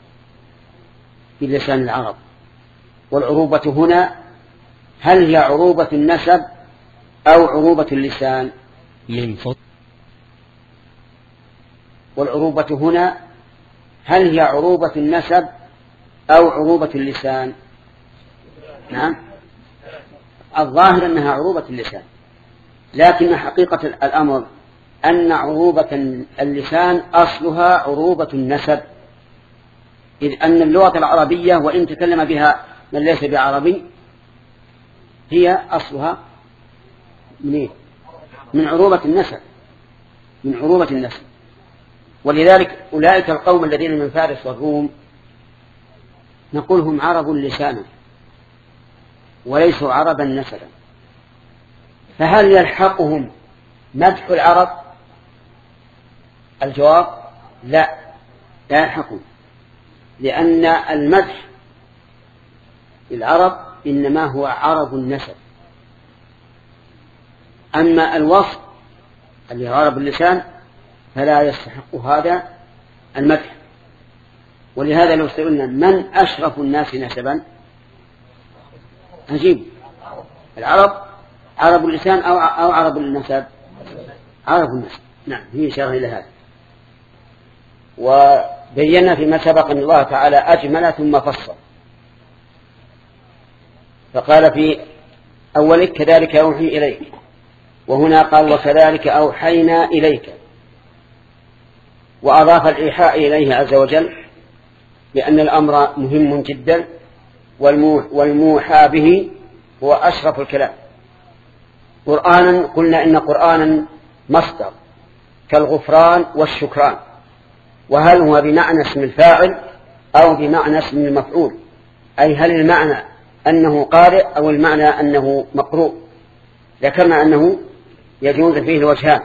بلسان العرب. والعروبة هنا هل هي عروبة النسب أو عروبة اللسان؟ من فضل. والعروبة هنا هل هي عروبة النسب أو عروبة اللسان؟ نعم، الظاهر أنها عروبة اللسان، لكن حقيقة الأمر أن عروبة اللسان أصلها عروبة النسب، إذ أن اللغة العربية وإن تكلم بها من ليس بعربي هي أصلها من من عروبة النسب، من عروبة النسب. ولذلك أولئك القوم الذين من فارس والروم نقول هم عرب لسانا وليسوا عربا نسبا. فهل يلحقهم مدح العرب؟ الجواب لا، لا يلحقهم، لأن المدح للعرب إنما هو عرب النسب، أما الوصف اللي غارب اللسان فلا يستحق هذا المدح. ولهذا لو سئلنا من أشرف الناس نسبا أجيب العرب، عرب اللسان أو أو عرب النسب؟ عرب النسب. نعم، هي إشارة إلى هذا. وبينا فيما سبق أن الله تعالى أجمل ثم فصل، فقال في أولك كذلك أوحي إليك، وهنا قال وكذلك أوحينا إليك، وأضاف الإيحاء إليه عز وجل لأن الأمر مهم جدا، والموحى به هو أشرف الكلام. قرآنا قلنا إن قرآنا مصدر كالغفران والشكران، وهل هو بمعنى اسم الفاعل أو بمعنى اسم المفعول؟ أي هل المعنى أنه قارئ أو المعنى أنه مقروء؟ ذكرنا أنه يجوز فيه الوجهان.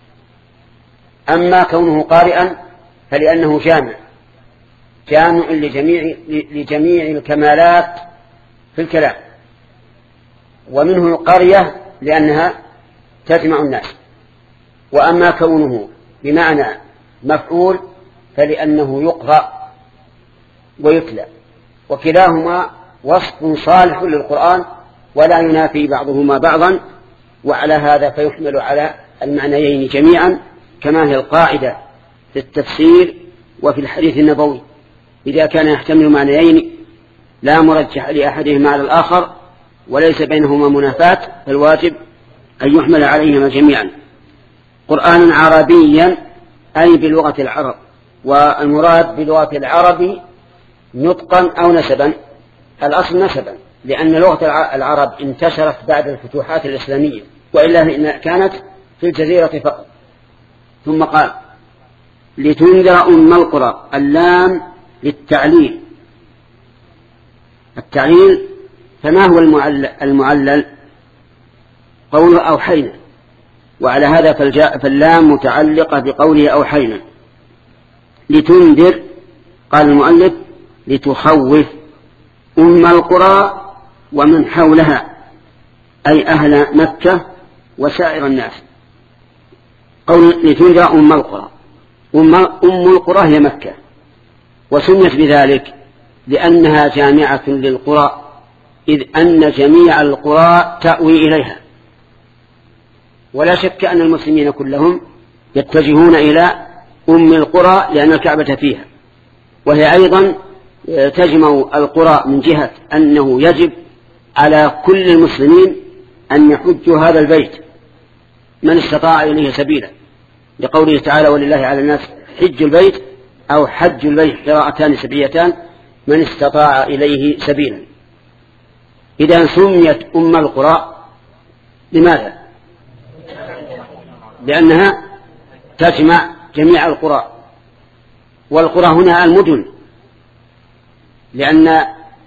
أما كونه قارئا فلأنه جامع جامع لجميع, لجميع الكمالات في الكلام، ومنه القرية لأنها تجمع الناس. وأما كونه بمعنى مفعول فلأنه يقرأ ويتلى، وكلاهما وصف صالح للقرآن ولا ينافي بعضهما بعضا، وعلى هذا فيحمل على المعنيين جميعا كما هي القاعدة في التفسير وفي الحديث النبوي. إذا كان يحتمل معنيين لا مرجح لأحدهما على الآخر وليس بينهما منافاة فالواجب أن يحمل عليهما جميعا. قرآنا عربيا أي بلغة العرب، والمراد بلغة العرب نطقا أو نسبا. الأصل نسبا لأن لغة العرب انتشرت بعد الفتوحات الإسلامية، وإلا كانت في الجزيرة فقط. ثم قال لتنذر أم القرى، اللام للتعليل. التعليل فما هو المعلل؟ المعلل قوله أوحينا، وعلى هذا فاللام متعلقة بقوله أوحينا. لتنذر قال المؤلف لتخوف أم القرى ومن حولها أي أهل مكة وسائر الناس. قول لتنذر أم القرى، أم القرى هي مكة، وسميت بذلك لأنها جامعة للقرى، إذ أن جميع القرى تأوي إليها. ولا شك أن المسلمين كلهم يتجهون إلى أم القرى لأن الكعبة فيها، وهي أيضا تجمع القرى من جهة أنه يجب على كل المسلمين أن يحجوا هذا البيت من استطاع إليه سبيلا، لقوله تعالى ولله على الناس حج البيت أو حج البيت، قراءتان سبيتان، من استطاع إليه سبيلا. إذا سميت أم القرى لماذا؟ لأنها تجمع جميع القرى، والقرى هنا المدن، لأن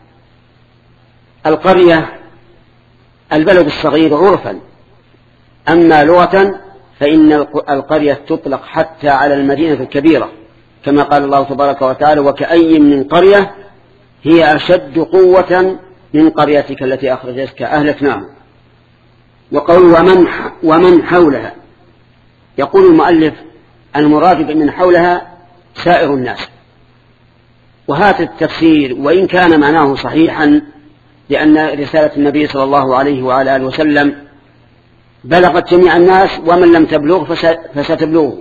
القرية البلد الصغير عرفا، أما لغة فإن القرية تطلق حتى على المدينة الكبيرة، كما قال الله تبارك وتعالى وكأي من قرية هي أشد قوة من قريتك التي أخرجتك أهلكناهم. وقول ومن, ومن حولها، يقول المؤلف المراد بمن حولها سائر الناس، وهذا التفسير وإن كان معناه صحيحا لأن رسالة النبي صلى الله عليه وعلى آله وسلم بلغت جميع الناس، ومن لم تبلغ فستبلغه،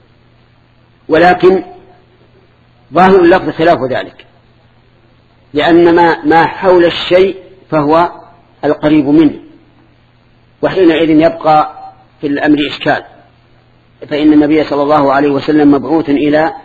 ولكن ظاهر اللفظ خلاف ذلك، لأن ما, ما حول الشيء فهو القريب منه، وحينئذ يبقى في الأمر إشكال، فإن النبي صلى الله عليه وسلم مبعوث إلى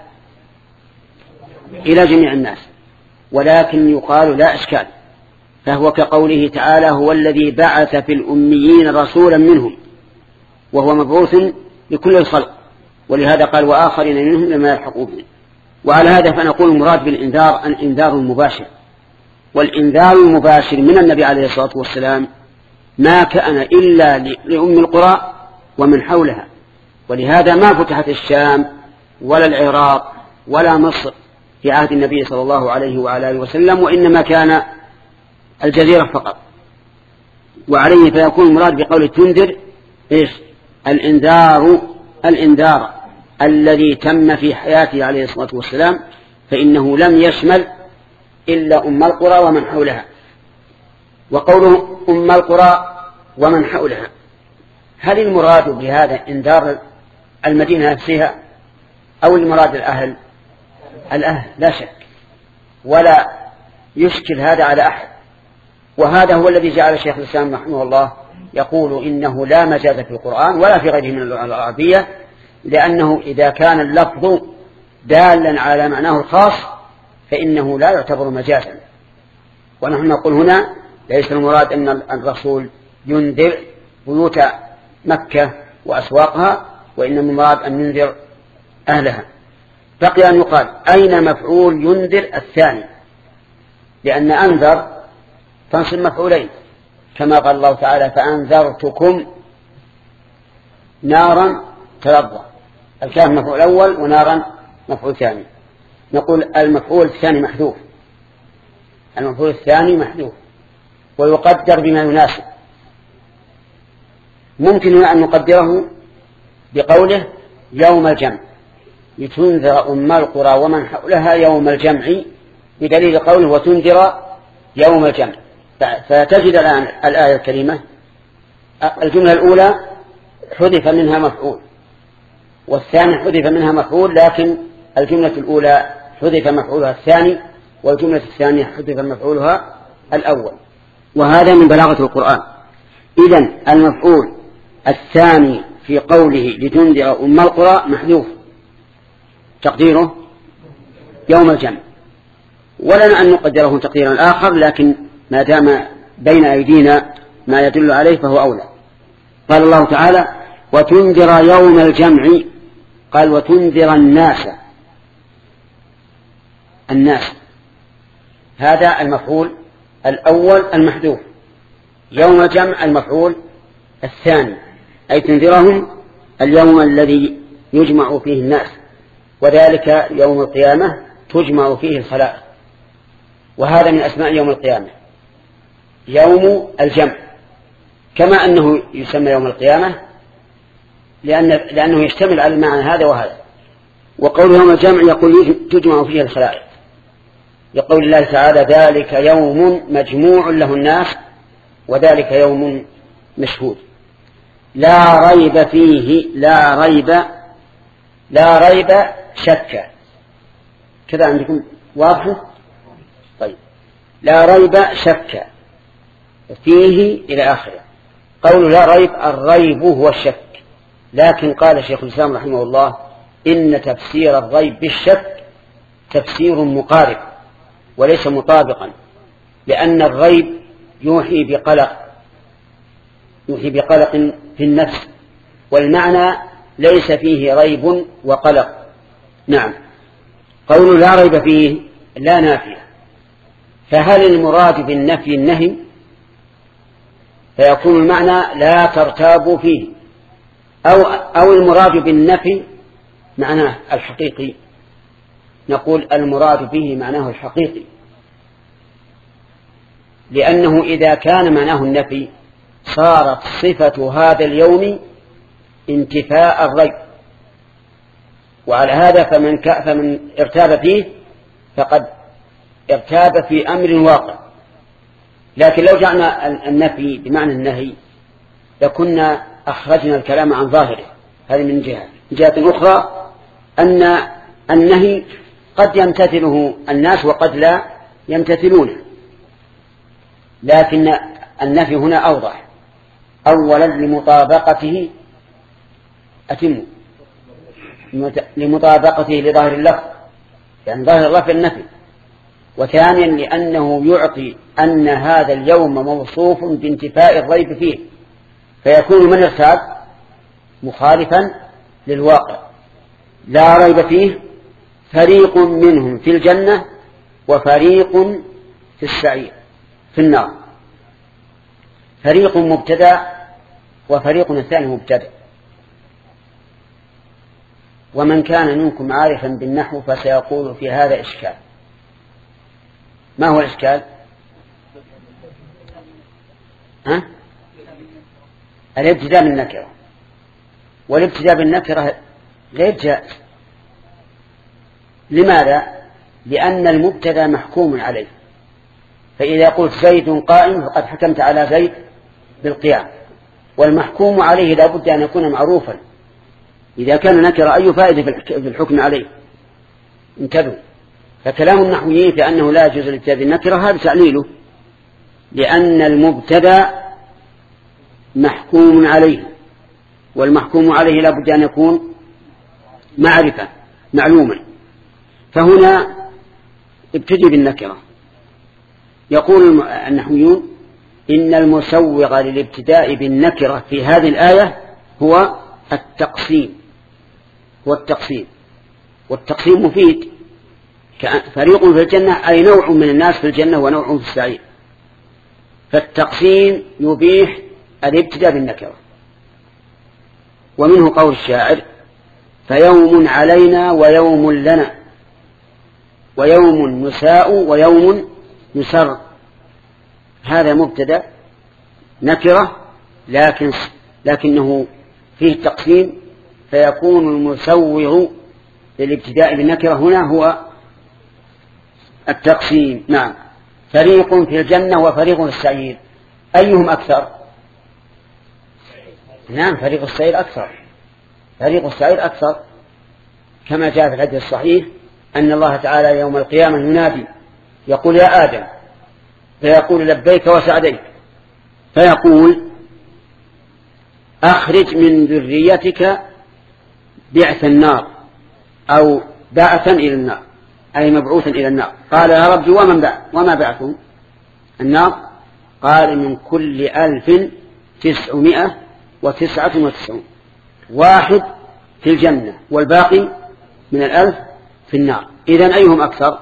إلى جميع الناس، ولكن يقال لا إشكال، فهو كقوله تعالى هو الذي بعث في الأميين رسولا منهم، وهو مبعوث لكل الخلق، ولهذا قال وآخرين منهم لما يلحقوا به. وعلى هذا فنقول المراد بالإنذار الإنذار المباشر، والإنذار المباشر من النبي عليه الصلاة والسلام ما كان إلا لأم القرى ومن حولها، ولهذا ما فتحت الشام ولا العراق ولا مصر في عهد النبي صلى الله عليه وعلى آله وسلم، وإنما كان الجزيرة فقط. وعليه فيكون المراد بقول تنذر إيش؟ الإنذار الإنذار الذي تم في حياته عليه الصلاة والسلام فإنه لم يشمل إلا أم القرى ومن حولها. وقوله أم القرى ومن حولها، هل المراد بهذا إنذار المدينة نفسها أو المراد الأهل؟ الأهل لا شك، ولا يشكل هذا على أحد. وهذا هو الذي جعل الشيخ الإسلام رحمه الله يقول إنه لا مجاز في القرآن ولا في غيره من اللغة العربية، لأنه إذا كان اللفظ دالا على معناه الخاص فإنه لا يعتبر مجازا. ونحن نقول هنا ليس المراد أن الرسول ينذر بيوت مكة وأسواقها، وإنما المراد أن ينذر أهلها. بقي أن يقال أين مفعول ينذر الثاني، لأن أنذر تنصب مفعولين كما قال الله تعالى فأنذرتكم نارا تلظى، الكاف مفعول أول ونارا مفعول ثاني. نقول المفعول الثاني محذوف، المفعول الثاني محذوف ويقدر بما يناسب. ممكن أن نقدره بقوله يوم الجمع، لتنذر أم القرى ومن حولها يوم الجمع، بدليل قوله وتنذر يوم الجمع. فتجد الآن الآية الكريمة الجملة الأولى حذف منها مفعول، والثاني حذف منها مفعول، لكن الجملة الأولى حذف مفعولها الثاني، والجملة الثانية حذف مفعولها الأول. وهذا من بلاغة القرآن. إذن المفعول الثاني في قوله لتنذر أم القرى محذوف، تقديره يوم الجمع، ولنا أن نقدره تقديرا آخر، لكن ما دام بين أيدينا ما يدل عليه فهو أولى. قال الله تعالى وتنذر يوم الجمع، قال وتنذر الناس، الناس هذا المفعول الأول المحذوف، يوم الجمع المفعول الثاني، أي تنذرهم اليوم الذي يجمع فيه الناس، وذلك يوم القيامة تجمع فيه الخلائق. وهذا من أسماء يوم القيامة يوم الجمع، كما أنه يسمى يوم القيامة لأن لأنه يشتمل على المعنى هذا وهذا. وقول يوم الجمع يقول تجمع فيه الخلائق، يقول الله تعالى ذلك يوم مجموع له الناس وذلك يوم مشهود. لا ريب فيه، لا ريب، لا ريب شك، كذا عندكم واضح؟ طيب لا ريب شك فيه إلى آخره. قول لا ريب، الريب هو الشك، لكن قال شيخ الإسلام رحمه الله إن تفسير الريب بالشك تفسير مقارب وليس مطابقا، لأن الريب يوحي بقلق، يوحي بقلق في النفس، والمعنى ليس فيه ريب وقلق. نعم. قول لا ريب فيه لا نافية، فهل المراد بالنفي النهي؟ فيكون المعنى لا ترتابوا فيه، أو, أو المراد بالنفي معناه الحقيقي؟ نقول المراد به معناه الحقيقي، لأنه إذا كان معناه النفي صارت صفة هذا اليوم انتفاء الريب، وعلى هذا فمن, فمن ارتاب فيه فقد ارتاب في أمر واقع. لكن لو جعلنا النفي بمعنى النهي لكنا أخرجنا الكلام عن ظاهره. هذه من جهة. من جهة أخرى أن النهي قد يمتثله الناس وقد لا يمتثلونه، لكن النفي هنا أوضح. أولا لمطابقته أتم لمطابقته لظاهر اللفظ، يعني ظاهر اللفظ النفي. وثانيا لأنه يعطي أن هذا اليوم موصوف بانتفاء الريب فيه، فيكون من ارتاب مخالفا للواقع. لا ريب فيه فريق منهم في الجنة وفريق في السعير في النار. فريق مبتدأ وفريق الثاني مبتدأ. ومن كان منكم عارفا بالنحو فسيقول في هذا إشكال. ما هو الإشكال؟ ها؟ الابتداء من النكرة، والابتداء بالنكرة غير جائز. لماذا؟ لأن المبتدا محكوم عليه، فإذا قلت زيد قائم فقد حكمت على زيد بالقيام، والمحكوم عليه لا بد أن يكون معروفا. إذا كان نكر أي فائدة في الحكم عليه؟ انتبهوا. فكلام النحويين في أنه لا يجوز الابتداء بالنكرة هذا تعليله، لأن المبتدا محكوم عليه، والمحكوم عليه لا بد أن يكون معرفة معلوما. فهنا ابتدي بالنكرة. يقول النحويون إن المسوغ للابتداء بالنكرة في هذه الآية هو التقسيم، هو التقسيم، والتقسيم مفيد. فريق في الجنة أي نوع من الناس في الجنة ونوع في السعير، فالتقسيم يبيح الابتداء بالنكرة. ومنه قول الشاعر فيوم علينا ويوم لنا ويوم نساء ويوم نسر. هذا مبتدأ نكرة لكن لكنه فيه التقسيم، فيكون المسوغ للابتداء بالنكرة هنا هو التقسيم. نعم. فريق في الجنة وفريق في السعير، أيهم أكثر؟ نعم، فريق السعير أكثر، فريق السعير أكثر، كما جاء في الحديث الصحيح أن الله تعالى يوم القيامة ينادي يقول يا آدم، فيقول لبيك وسعديك، فيقول أخرج من ذريتك بعث النار أو بعثا إلى النار، أي مبعوثا إلى النار. قال يا رب ومن بعث وما بعثهم النار؟ قال من كل ألف تسعمائة وتسعة وتسعون، واحد في الجنة والباقي من الألف في النار. إذن أيهم أكثر؟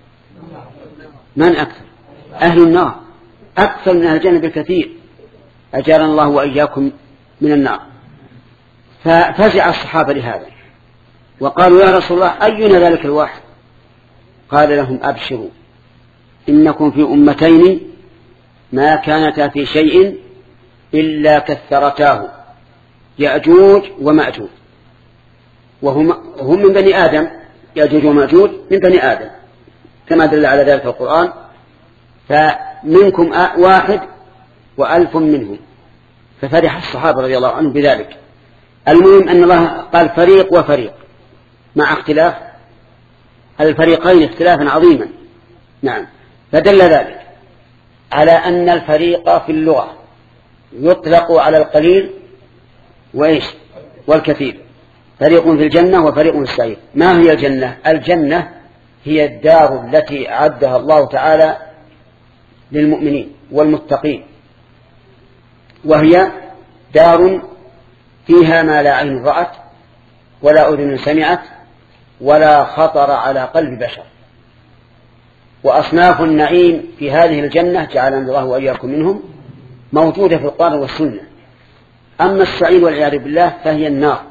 من أكثر؟ أهل النار أكثر من أهل الجنة بكثير، أجارنا الله وإياكم من النار. ففزع الصحابة لهذا وقالوا يا رسول الله أينا ذلك الواحد؟ قال لهم أبشروا إنكم في أمتين ما كانتا في شيء إلا كثرتاه، يأجوج ومأجوج، وهم هم من بني آدم، يأجوج ومأجوج من بني آدم كما دل على ذلك القرآن. فمنكم واحد وألف منهم. ففرح الصحابة رضي الله عنهم بذلك. المهم أن الله قال فريق وفريق مع اختلاف الفريقين اختلافا عظيما. نعم. فدل ذلك على أن الفريق في اللغة يطلق على القليل وإيش والكثير. فريق في الجنة وفريق في السعير. ما هي الجنة؟ الجنة هي الدار التي أعدها الله تعالى للمؤمنين والمتقين، وهي دار فيها ما لا عين رأت ولا أذن سمعت ولا خطر على قلب بشر. وأصناف النعيم في هذه الجنة جعلنا الله وإياكم منهم موجودة في القرآن والسنة. أما السعير والعياذ بالله فهي النار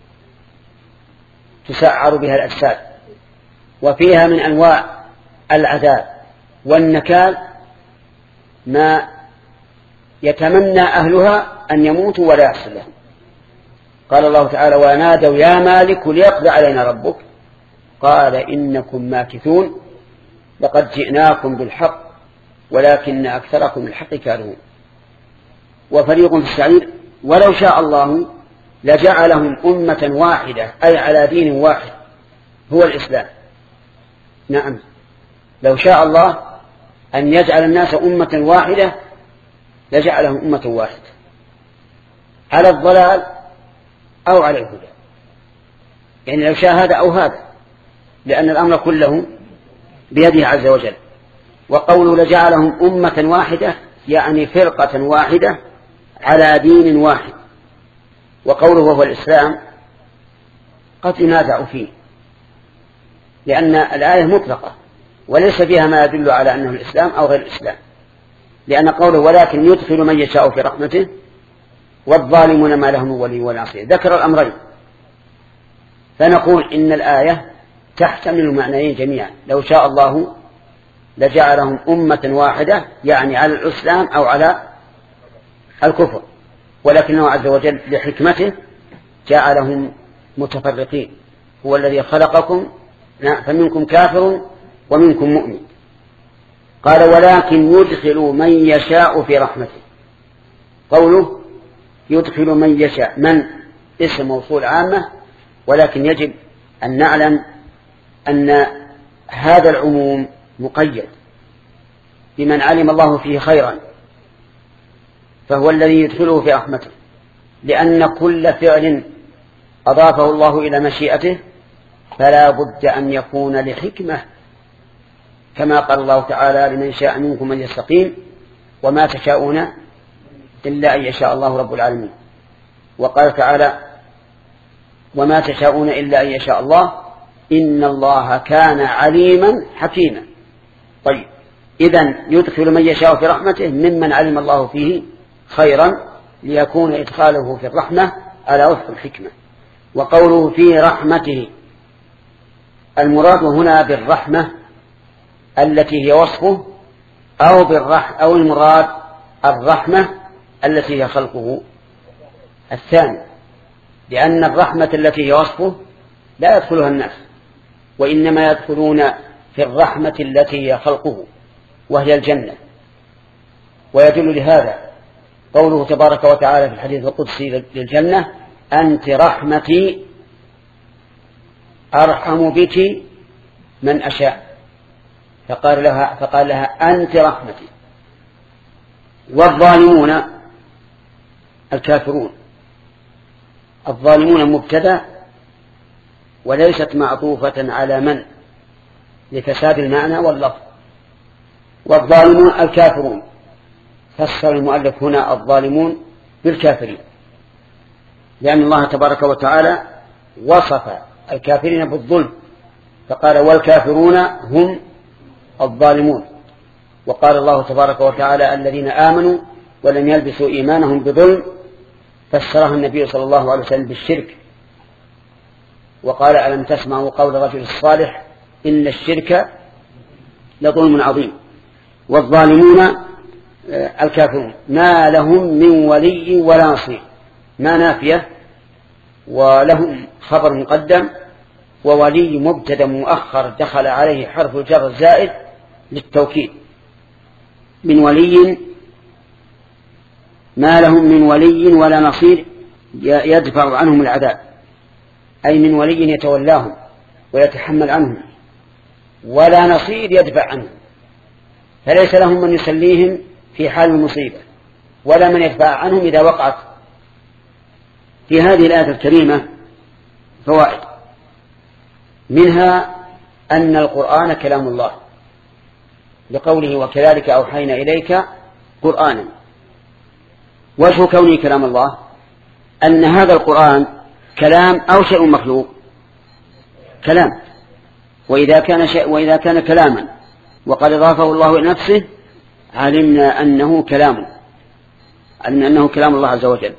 تسعر بها الأجساد، وفيها من أنواع العذاب والنكال ما يتمنى أهلها أن يموتوا ولا يحصل لهم. قال الله تعالى ونادوا يا مالك ليقضي علينا ربك قال إنكم ماكثون لقد جئناكم بالحق ولكن أكثركم الحق كارهون. وفريق في السعير ولو شاء الله لجعلهم أمة واحدة أي على دين واحد هو الإسلام. نعم، لو شاء الله أن يجعل الناس أمة واحدة لجعلهم أمة واحدة على الضلال أو على الهدى، يعني لو شاء هذا أو هذا، لأن الأمر كله بيده عز وجل. وقوله لجعلهم أمة واحدة يعني فرقة واحدة على دين واحد. وقوله وهو الإسلام قد ينازع فيه، لأن الآية مطلقة وليس فيها ما يدل على أنه الإسلام أو غير الإسلام، لأن قوله ولكن يدخل من يشاء في رحمته والظالمون ما لهم ولي ولا نصير ذكر الأمرين. فنقول إن الآية تحتمل المعنيين جميعا، لو شاء الله لجعلهم أمة واحدة يعني على الإسلام أو على الكفر، ولكنه عز وجل لحكمته جعلهم متفرقين. هو الذي خلقكم فمنكم كافر ومنكم مؤمن. قال ولكن يدخل من يشاء في رحمته. قوله يدخل من يشاء، من اسم موصول عامة، ولكن يجب أن نعلم أن هذا العموم مقيد بمن علم الله فيه خيرا، فهو الذي يدخله في رحمته، لأن كل فعل أضافه الله إلى مشيئته فلا بد أن يكون لحكمة، كما قال الله تعالى لمن شاء منكم من يستقيم وما تشاءون إلا أن يشاء الله رب العالمين. وقال تعالى وما تشاءون إلا أن يشاء الله إن الله كان عليما حكيما. طيب، إذن يدخل من يشاء في رحمته ممن علم الله فيه خيرا، ليكون إدخاله في الرحمة على وفق الحكمة. وقوله في رحمته، المراد هنا بالرحمة التي هي وصفه، أو بالرح أو المراد الرحمة التي هي خلقه الثاني، لأن الرحمة التي هي وصفه لا يدخلها الناس، وإنما يدخلون في الرحمة التي هي خلقه وهي الجنة. ويدل لهذا قوله تبارك وتعالى في الحديث القدسي للجنة أنت رحمتي أرحم بك من أشاء، فقال لها, فقال لها أنت رحمتي. والظالمون الكافرون، الظالمون مبتدأ وليست معطوفة على من لفساد المعنى واللفظ. والظالمون الكافرون، فسر المؤلف هنا الظالمون بالكافرين، لأن الله تبارك وتعالى وصف الكافرين بالظلم فقال والكافرون هم الظالمون. وقال الله تبارك وتعالى الذين آمنوا ولم يلبسوا إيمانهم بظلم، فسرها النبي صلى الله عليه وسلم بالشرك، وقال ألم تسمعوا قول الرجل الصالح إن الشرك لظلم عظيم. والظالمون الكافرون ما لهم من ولي ولا نصير، ما نافية ولهم خبر مقدم، وولي مبتدا مؤخر دخل عليه حرف الجر الزائد للتوكيد. من ولي ما لهم من ولي ولا نصير يدفع عنهم العذاب، أي من ولي يتولاهم ويتحمل عنهم، ولا نصير يدفع عنهم، فليس لهم من يسليهم في حال المصيبة ولا من يدفع عنهم إذا وقعت. في هذه الآية الكريمة فوائد، منها أن القرآن كلام الله لقوله وكذلك أوحينا إليك قرآنا. وجه كونه كلام الله أن هذا القرآن كلام أو شيء مخلوق، كلام، وإذا كان شيء وإذا كان كلاما وقد أضافه الله إلى نفسه علمنا أنه كلام، علمنا أنه كلام الله عز وجل.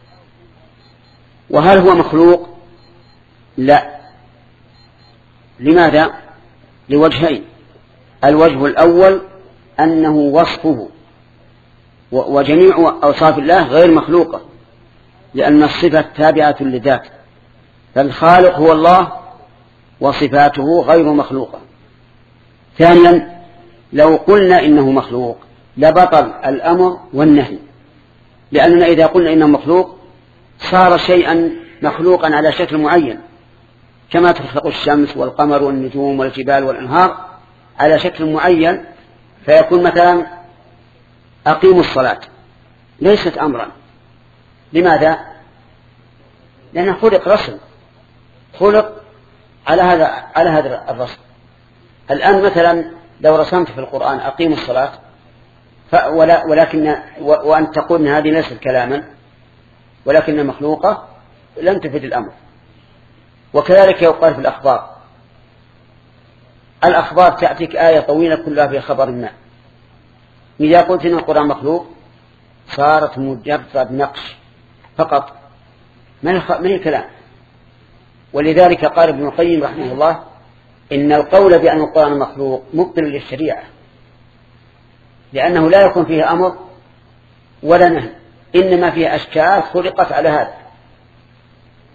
وهل هو مخلوق؟ لا. لماذا؟ لوجهين. الوجه الأول أنه وصفه، وجميع أوصاف الله غير مخلوقة، لأن الصفة تابعة لذاته، فالخالق هو الله وصفاته غير مخلوقة. ثانيا لو قلنا إنه مخلوق لبطل الأمر والنهي، لأننا إذا قلنا إنه مخلوق صار شيئا مخلوقا على شكل معين، كما تخلق الشمس والقمر والنجوم والجبال والأنهار على شكل معين، فيكون مثلا أقيموا الصلاة ليست أمرا. لماذا؟ لأنه خلق رسم، خلق على هذا على هذا الرسم. الآن مثلا لو رسمت في القرآن أقيموا الصلاة ولا ولكن وأن تقول إن هذه ليست كلاما ولكنها مخلوقة لم تفد الأمر. وكذلك يقال في الأخبار، الأخبار تأتيك آية طويلة كلها في خبر ما، إذا قلت إن القرآن مخلوق صارت مجرد نقش فقط، ما هي كلام. ولذلك قال ابن القيم رحمه الله إن القول بأن القرآن مخلوق مبطل للشريعة، لأنه لا يكون فيه أمر ولا نهي، إنما فيه أشكال خلقت على هذا.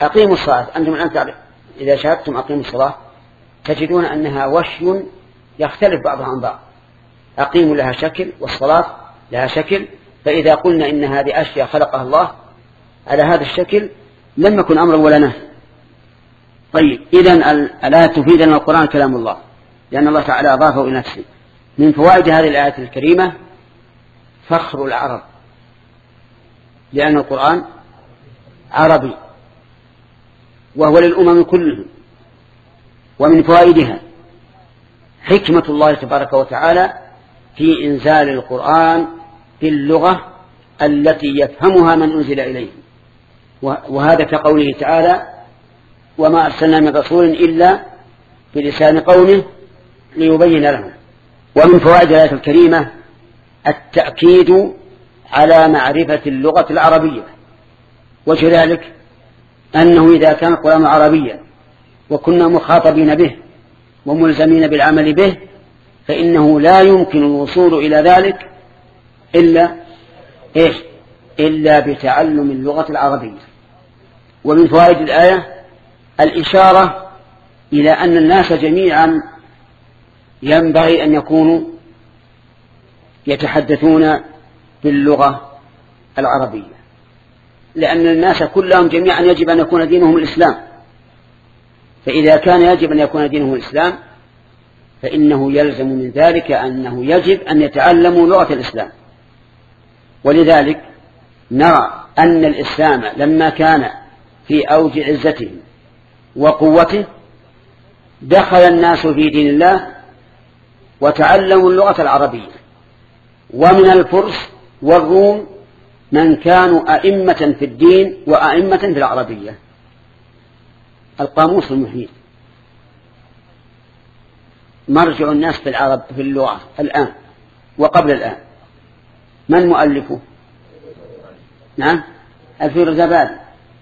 أقيموا الصلاة. أنتم الآن إذا شاهدتم أقيموا الصلاة تجدون أنها وشي يختلف بعضها عن بعض. أقيموا لها شكل والصلاة لها شكل، فإذا قلنا إن هذه أشياء خلقها الله على هذا الشكل لم يكن أمرا ولا نهي. طيب إذن ألا تفيد أن القرآن كلام الله، لأن الله تعالى أضافه إلى نفسه. من فوائد هذه الآية الكريمة فخر العرب، لأن القرآن عربي وهو للأمم كلهم. ومن فوائدها حكمة الله تبارك وتعالى في إنزال القرآن في اللغة التي يفهمها من أنزل إليه، وهذا كقوله تعالى وما أرسلنا من رسول إلا بلسان قومه ليبين لهم. ومن فوائد الآية الكريمة التأكيد على معرفة اللغة العربية، وكذلك أنه إذا كان القرآن عربيا وكنا مخاطبين به وملزمين بالعمل به فإنه لا يمكن الوصول إلى ذلك إلا إيش؟ إلا بتعلم اللغة العربية. ومن فوائد الآية الإشارة إلى أن الناس جميعا ينبغي أن يكونوا يتحدثون باللغة العربية، لأن الناس كلهم جميعا يجب أن يكون دينهم الإسلام، فإذا كان يجب أن يكون دينهم الإسلام فإنه يلزم من ذلك أنه يجب أن يتعلموا لغة الإسلام. ولذلك نرى أن الإسلام لما كان في أوج عزته وقوته دخل الناس في دين الله وتعلموا اللغة العربية. ومن الفرس والروم من كانوا أئمة في الدين وأئمة في العربية. القاموس المحيط مرجع الناس في العرب في اللغة الآن وقبل الآن من مؤلفه؟ نعم الفيروزابادي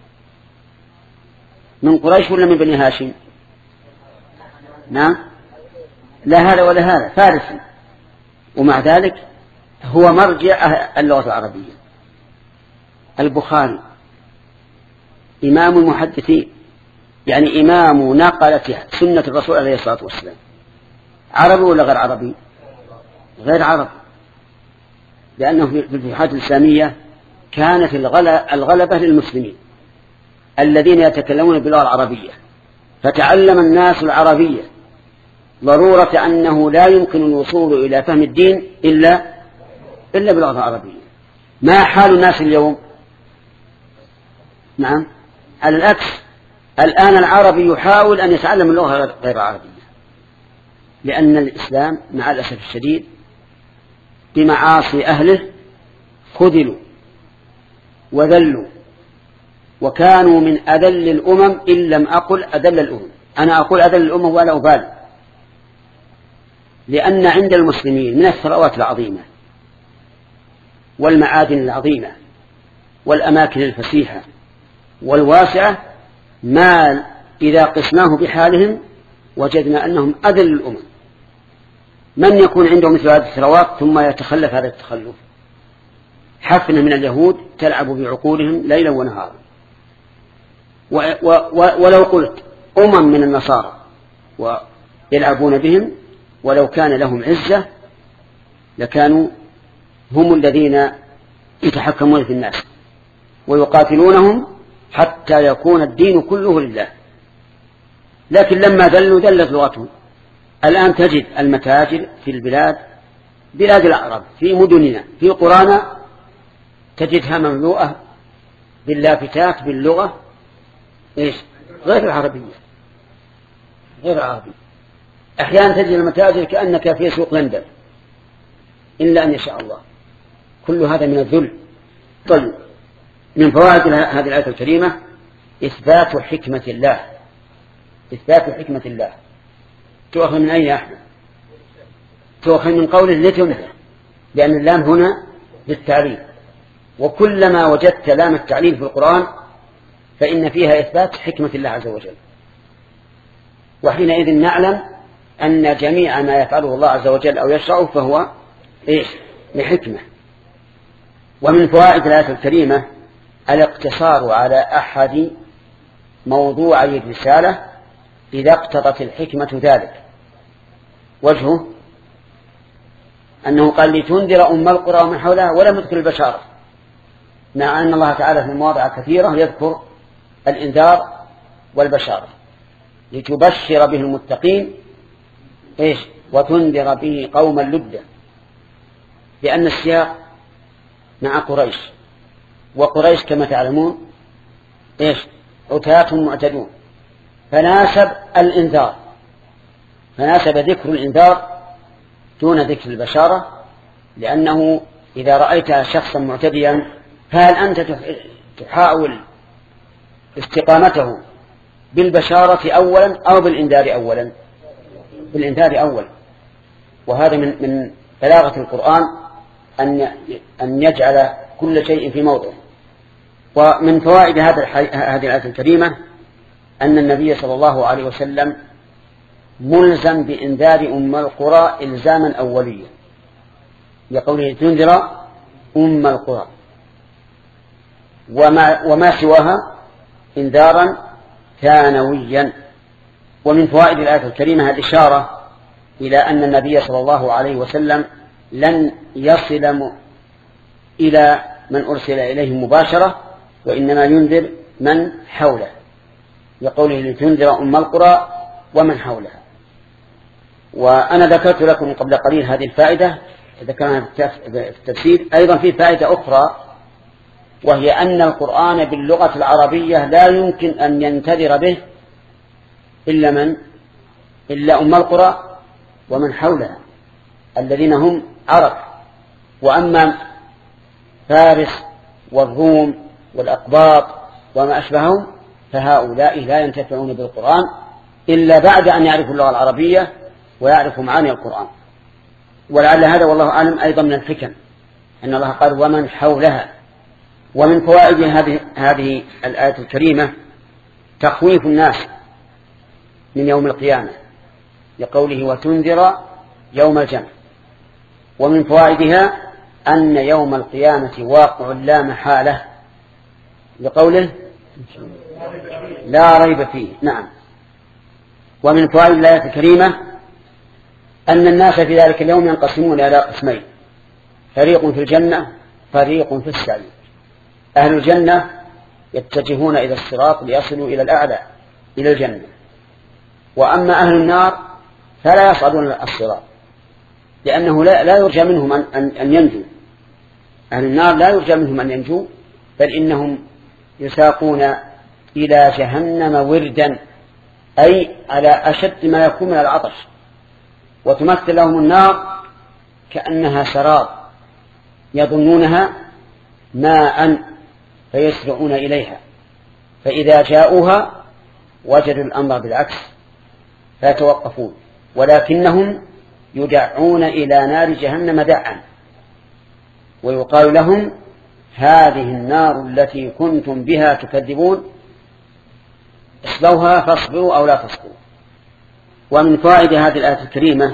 من قريش ولا من بني هاشم؟ نعم لا هذا ولا هذا فارسي، ومع ذلك هو مرجع اللغة العربية. البخاري إمام المحدثين، يعني إمام نقلة سنة الرسول عليه الصلاة والسلام، عربي ولا غير عربي؟ غير عربي، لأنه في الفتوحات الإسلامية كانت الغلبة للمسلمين الذين يتكلمون باللغة العربية، فتعلم الناس العربية ضرورة أنه لا يمكن الوصول إلى فهم الدين إلا إلا باللغة العربية. ما حال الناس اليوم؟ نعم على العكس، الآن العربي يحاول أن يتعلم اللغة غير العربية، لأن الإسلام مع الأسف الشديد بمعاصي أهله خذلوا وذلوا وكانوا من أذل الأمم إن لم أقل أذل الأمم. أنا أقول أذل الأمم ولا أبالي، لأن عند المسلمين من الثروات العظيمة والمعادن العظيمة والأماكن الفسيحة والواسعة ما إذا قسناه بحالهم وجدنا أنهم أذل الأمم. من يكون عنده مثل هذه الثروات ثم يتخلف هذا التخلف؟ حفنة من اليهود تلعب بعقولهم ليلا ونهارا. ولو قلت أمم من النصارى ويلعبون بهم ولو كان لهم عزة لكانوا هم الذين يتحكمون في الناس ويقاتلونهم حتى يكون الدين كله لله، لكن لما ذلوا ذلت لغتهم. الآن تجد المتاجر في البلاد بلاد الأعراب في مدننا في قرانا تجدها مملوءة باللافتات باللغة إيش غير العربية غير العربية. أحيانا تجد المتاجر كأنك في سوق لندن إلا أن يشاء الله. كل هذا من الذل. طيب من فوائد هذه الآية الكريمة إثبات حكمة الله. إثبات حكمة الله تؤخذ من أين يا أحمد؟ تؤخذ من قوله لتنذر، لأن اللام هنا للتعليل، وكلما وجدت لام التعليل في القرآن فإن فيها إثبات حكمة الله عز وجل، وحينئذ نعلم أن جميع ما يفعله الله عز وجل أو يشرعه فهو إيش؟ لحكمة. ومن فوائد الآية الكريمة الاقتصار على أحد موضوعي الرسالة إذا اقتضت الحكمة ذلك. وجهه أنه قال لتنذر أم القرى ومن حولها ولم يذكر البشارة، مع أن الله تعالى في مواضع كثيرة يذكر الإنذار والبشارة، لتبشر به المتقين إيش وتنذر به قوما لدا، لأن السياق مع قريش، وقريش كما تعلمون إيش عتاة معتدون، فناسب الإنذار، فناسب ذكر الإنذار دون ذكر البشارة، لأنه إذا رأيت شخصا معتديا فهل أنت تحاول استقامته بالبشارة أولا أو بالإنذار أولا؟ بالإنذار أولا. وهذا من من بلاغة القرآن أن أن يجعل كل شيء في موضعه. ومن فوائد هذا هذه الآية الكريمة أن النبي صلى الله عليه وسلم ملزم بإنذار أم القرى إلزاما أوليا، لقوله تنذر أم القرى، وما, وما سواها إنذارا ثانويا. ومن فوائد الآية الكريمة الإشارة إلى أن النبي صلى الله عليه وسلم لن يصل إلى من أرسل إليه مباشرة، وإنما ينذر من حوله، لقوله لتنذر أم القرى ومن حولها. وأنا ذكرت لكم قبل قليل هذه الفائدة ذكرنا في التفسير. أيضا في فائدة أخرى، وهي أن القرآن باللغة العربية لا يمكن أن ينتذر به إلا من إلا أم القرى ومن حولها الذين هم عرب. وأما فارس والروم والأقباط وما أشبههم فهؤلاء لا ينتفعون بالقرآن إلا بعد أن يعرفوا اللغة العربية ويعرفوا معاني القرآن. ولعل هذا والله أعلم أيضا من الحكم أن الله قال ومن حولها. ومن فوائد هذه هذه الآية الكريمة تخويف الناس من يوم القيامة، لقوله وتنذر يوم الجمع. ومن فوائدها أن يوم القيامة واقع لا محالة، لقوله لا ريب فيه. نعم. ومن فوائد الآية الكريمة أن الناس في ذلك اليوم ينقسمون إلى قسمين، فريق في الجنة فريق في السعير. أهل الجنة يتجهون إلى الصراط ليصلوا إلى الأعلى إلى الجنة، وأما أهل النار فلا يصعدون الصراط، لأنه لا, لا يرجى منهم أن, أن, أن ينجوا. أهل النار لا يرجى منهم أن ينجوا، بل إنهم يساقون إلى جهنم وردا، أي على أشد ما يكون من العطش، وتمثل لهم النار كأنها سراب يظنونها ماء فيسرعون إليها، فإذا جاءوها وجدوا الأمر بالعكس فيتوقفون، ولكنهم يدعون إلى نار جهنم دعا، ويقال لهم هذه النار التي كنتم بها تكذبون اصلوها فاصبروا أو لا تصبروا. ومن فوائد هذه الآية الكريمة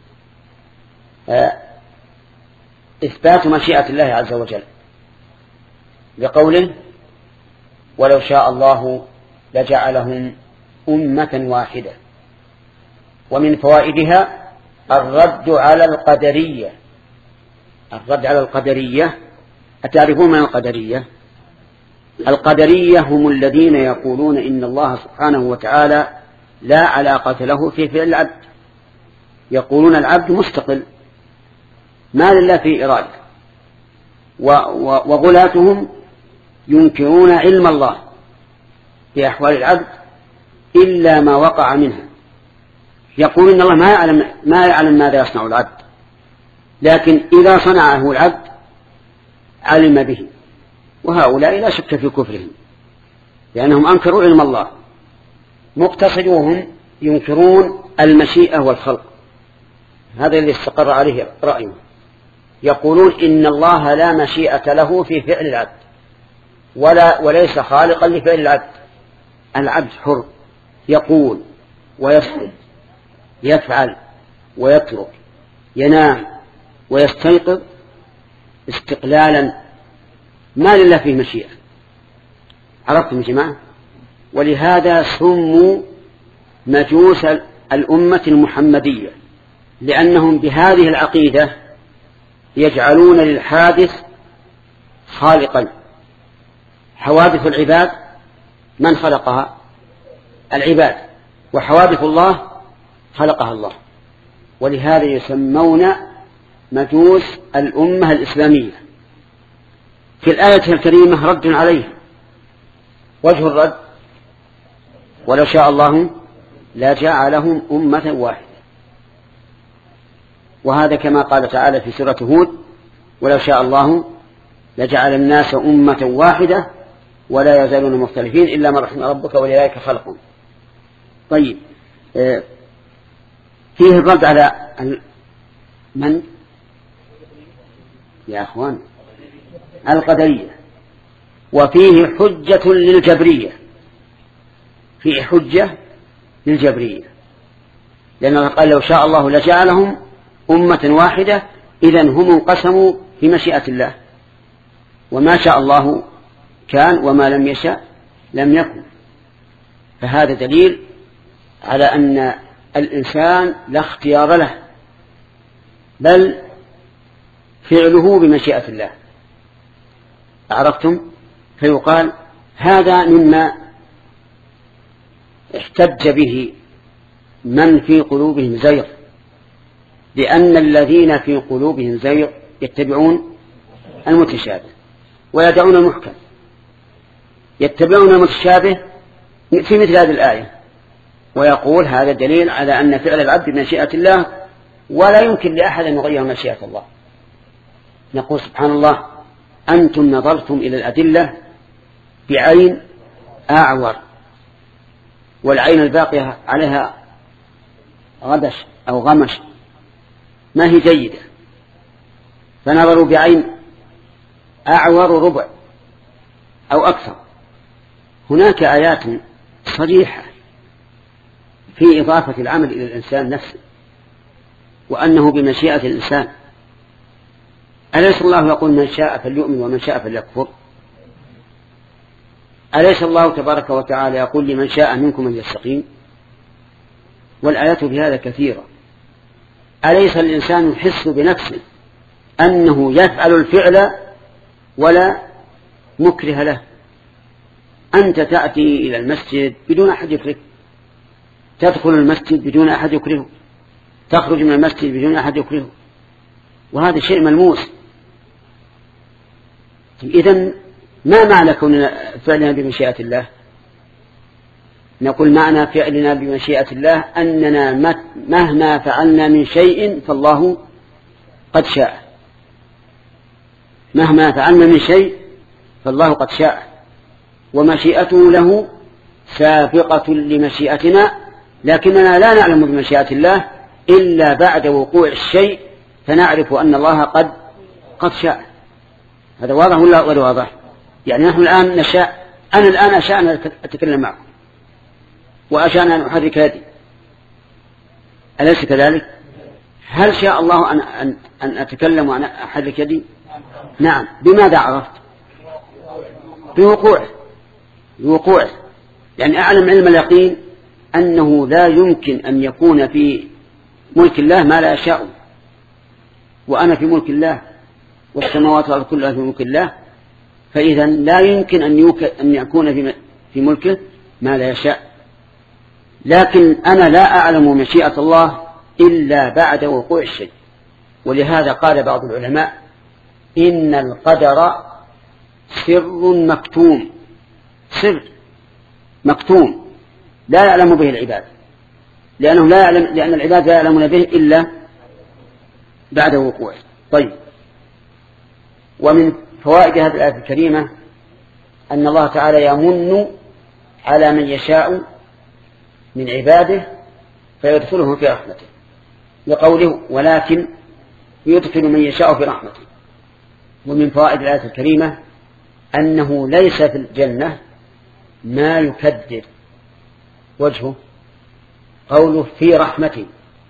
إثبات مشيئة الله عز وجل، بقوله ولو شاء الله لجعلهم أمة واحدة. ومن فوائدها الرد على القدرية. الرد على القدرية، أتعرفون من القدرية؟ القدرية هم الذين يقولون إن الله سبحانه وتعالى لا علاقة له في فعل العبد، يقولون العبد مستقل ما لله في إرادة. وغلاتهم ينكرون علم الله في أحوال العبد إلا ما وقع منها، يقول إن الله ما يعلم, ما يعلم ماذا يصنع العبد، لكن إذا صنعه العبد علم به. وهؤلاء لا شك في كفرهم لأنهم أنكروا علم الله. مقتصدوهم ينكرون المشيئة والخلق، هذا الذي استقر عليه رأيه. يقولون إن الله لا مشيئة له في فعل العبد ولا وليس خالقا لفعل العبد. العبد حر، يقول ويسكت، يفعل ويترك، ينام ويستيقظ استقلالا، ما لله فيه مشيئة. عرفتم يا جماعة؟ ولهذا سموا مجوس الأمة المحمدية، لأنهم بهذه العقيدة يجعلون للحادث خالقا. حوادث العباد من خلقها؟ العباد، وحوادث الله خلقها الله، ولهذا يسمون مجوس الأمة الإسلامية. في الآية الكريمة رد عليه. وجه الرد: ولو شاء الله لجعلهم أمة واحدة. وهذا كما قال تعالى في سورة هود: ولو شاء الله لجعل الناس أمة واحدة ولا يزالون مختلفين إلا من رحم ربك ولذلك خلقهم. طيب، فيه الرد على من يا أخوان؟ القدرية. وفيه حجة للجبرية، فيه حجة للجبرية، لأنه قال لو شاء الله لجعلهم أمة واحدة، إذن هم انقسموا في مشيئة الله، وما شاء الله كان وما لم يشاء لم يكن. فهذا دليل على أن الإنسان لا اختيار له، بل فعله بمشيئة الله. عرفتم؟ فيقال هذا مما احتج به من في قلوبهم زيغ، لأن الذين في قلوبهم زيغ يتبعون المتشابه ويدعون المحكم. يتبعون المتشابه في مثل هذه الآية، ويقول هذا دليل على أن فعل العبد بمشيئة الله، ولا يمكن لأحد أن يغير مشيئة الله. نقول سبحان الله: أنتم نظرتم إلى الأدلة بعين أعور، والعين الباقية عليها غبش أو غمش ما هي جيدة، فنظروا بعين أعور ربع أو أكثر. هناك آيات صريحة في إضافة العمل إلى الإنسان نفسه، وأنه بمشيئة الإنسان. أليس الله يقول من شاء فليؤمن ومن شاء فليكفر؟ أليس الله تبارك وتعالى يقول لمن شاء منكم أن يستقيم؟ والآيات في هذا كثيرة. أليس الإنسان يحس بنفسه أنه يفعل الفعل ولا مكره له؟ أنت تأتي إلى المسجد بدون أحد يكره، تدخل المسجد بدون أحد يكره، تخرج من المسجد بدون أحد يكره، وهذا شيء ملموس. إذن ما معنى كوننا فعلنا بمشيئة الله؟ نقول معنى فعلنا بمشيئة الله أننا مهما فعلنا من شيء فالله قد شاء. مهما فعلنا من شيء فالله قد شاء، ومشيئته له سابقة لمشيئتنا، لكننا لا نعلم بمشيئة الله إلا بعد وقوع الشيء فنعرف أن الله قد قد شاء. هذا واضح ولا غير واضح؟ يعني نحن الآن نشاء، أنا الآن أشاء أن أتكلم معكم، وأشاء أن أحرك يدي، أليس كذلك؟ هل شاء الله أن, أن, أن أتكلم وأن أحرك يدي؟ نعم. بماذا عرفت؟ بوقوعه، بوقوعه. يعني أعلم علم اليقين أنه لا يمكن أن يكون في ملك الله ما لا يشاء، وأنا في ملك الله والسماوات والأرض كلها في ملك الله، فإذا لا يمكن أن يكون في ملكه ما لا يشاء. لكن أنا لا أعلم مشيئة الله إلا بعد وقوع الشيء. ولهذا قال بعض العلماء: إن القدر سر مكتوم، سر مكتوم لا يعلم به العباد، لأنه لا يعلم، لأن العباد لا يعلمون به إلا بعد وقوعه. طيب، ومن فوائد هذه الآية الكريمة أن الله تعالى يمن على من يشاء من عباده فيدخلهم في رحمته، لقوله: ولكن يدخل من يشاء في رحمته. ومن فوائد الآية الكريمة أنه ليس في الجنة ما يكدر وجهه، قوله في رحمته،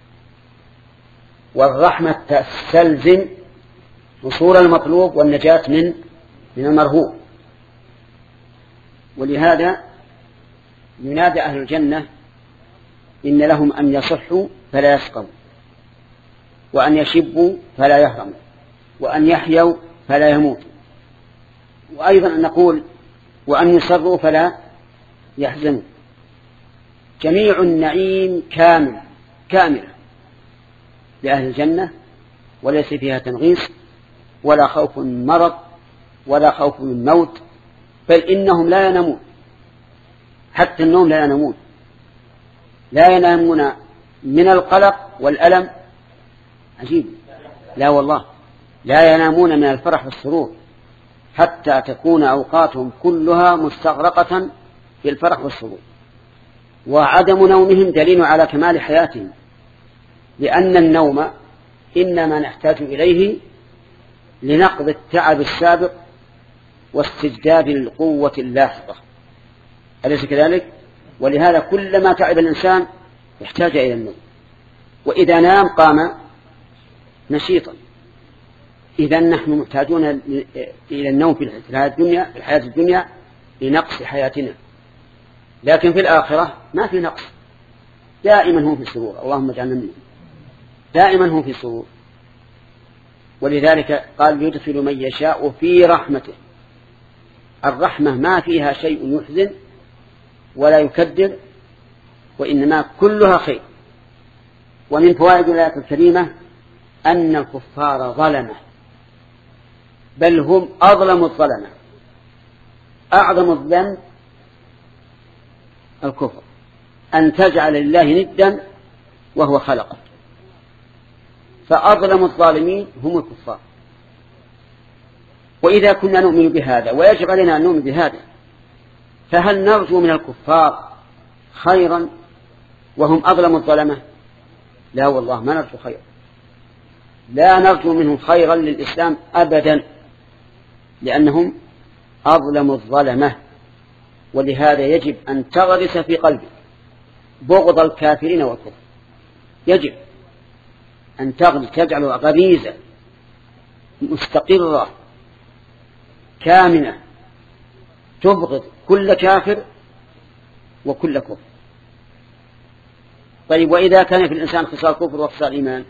والرحمة تستلزم وصول المطلوب والنجاة من من المرهوب. ولهذا ينادى أهل الجنة إن لهم أن يصحوا فلا يسقوا، وأن يشبوا فلا يهرموا، وأن يحيوا فلا يموتوا، وأيضا أن نقول وأن يسروا فلا يحزنوا. جميع النعيم كامل كامل لأهل الجنة، وليس فيها تنغيص ولا خوف من مرض ولا خوف من موت، بل إنهم لا ينامون، حتى النوم لا ينامون، لا ينامون من القلق والألم. عجيب، لا والله لا ينامون من الفرح والسرور، حتى تكون أوقاتهم كلها مستغرقة في الفرح والسرور. وعدم نومهم دليل على كمال حياتهم، لأن النوم إنما نحتاج إليه لنقض التعب السابق واستجداد القوة اللاحقة، أليس كذلك؟ ولهذا كلما تعب الإنسان يحتاج إلى النوم، وإذا نام قام نشيطا. إذا نحن محتاجون إلى النوم في الحياة الدنيا في الحياة الدنيا لنقص حياتنا، لكن في الآخرة ما في نقص، دائما هم في سرور، اللهم اجعلنا منهم، دائما هم في سرور. ولذلك قال يدخل من يشاء في رحمته. الرحمة ما فيها شيء يحزن ولا يكدر، وإنما كلها خير. ومن فوائد الآية الكريمة أن الكفار ظلمة، بل هم أظلم الظلمة. أعظم الذنب الكفر، أن تجعل لله ندا وهو خلقه، فأظلم الظالمين هم الكفار. وإذا كنا نؤمن بهذا ويجب علينا أن نؤمن بهذا، فهل نرجو من الكفار خيرا وهم أظلم الظلمة؟ لا والله ما نرجو خيرا، لا نرجو منهم خيرا للإسلام أبدا، لأنهم أظلم الظلمة. ولهذا يجب أن تغرس في قلبك بغض الكافرين والكفر، يجب أن تغرس، تجعل غريزة مستقرة كامنة تبغض كل كافر وكل كفر. طيب، وإذا كان في الإنسان خصال كفر وخصال إيمان؟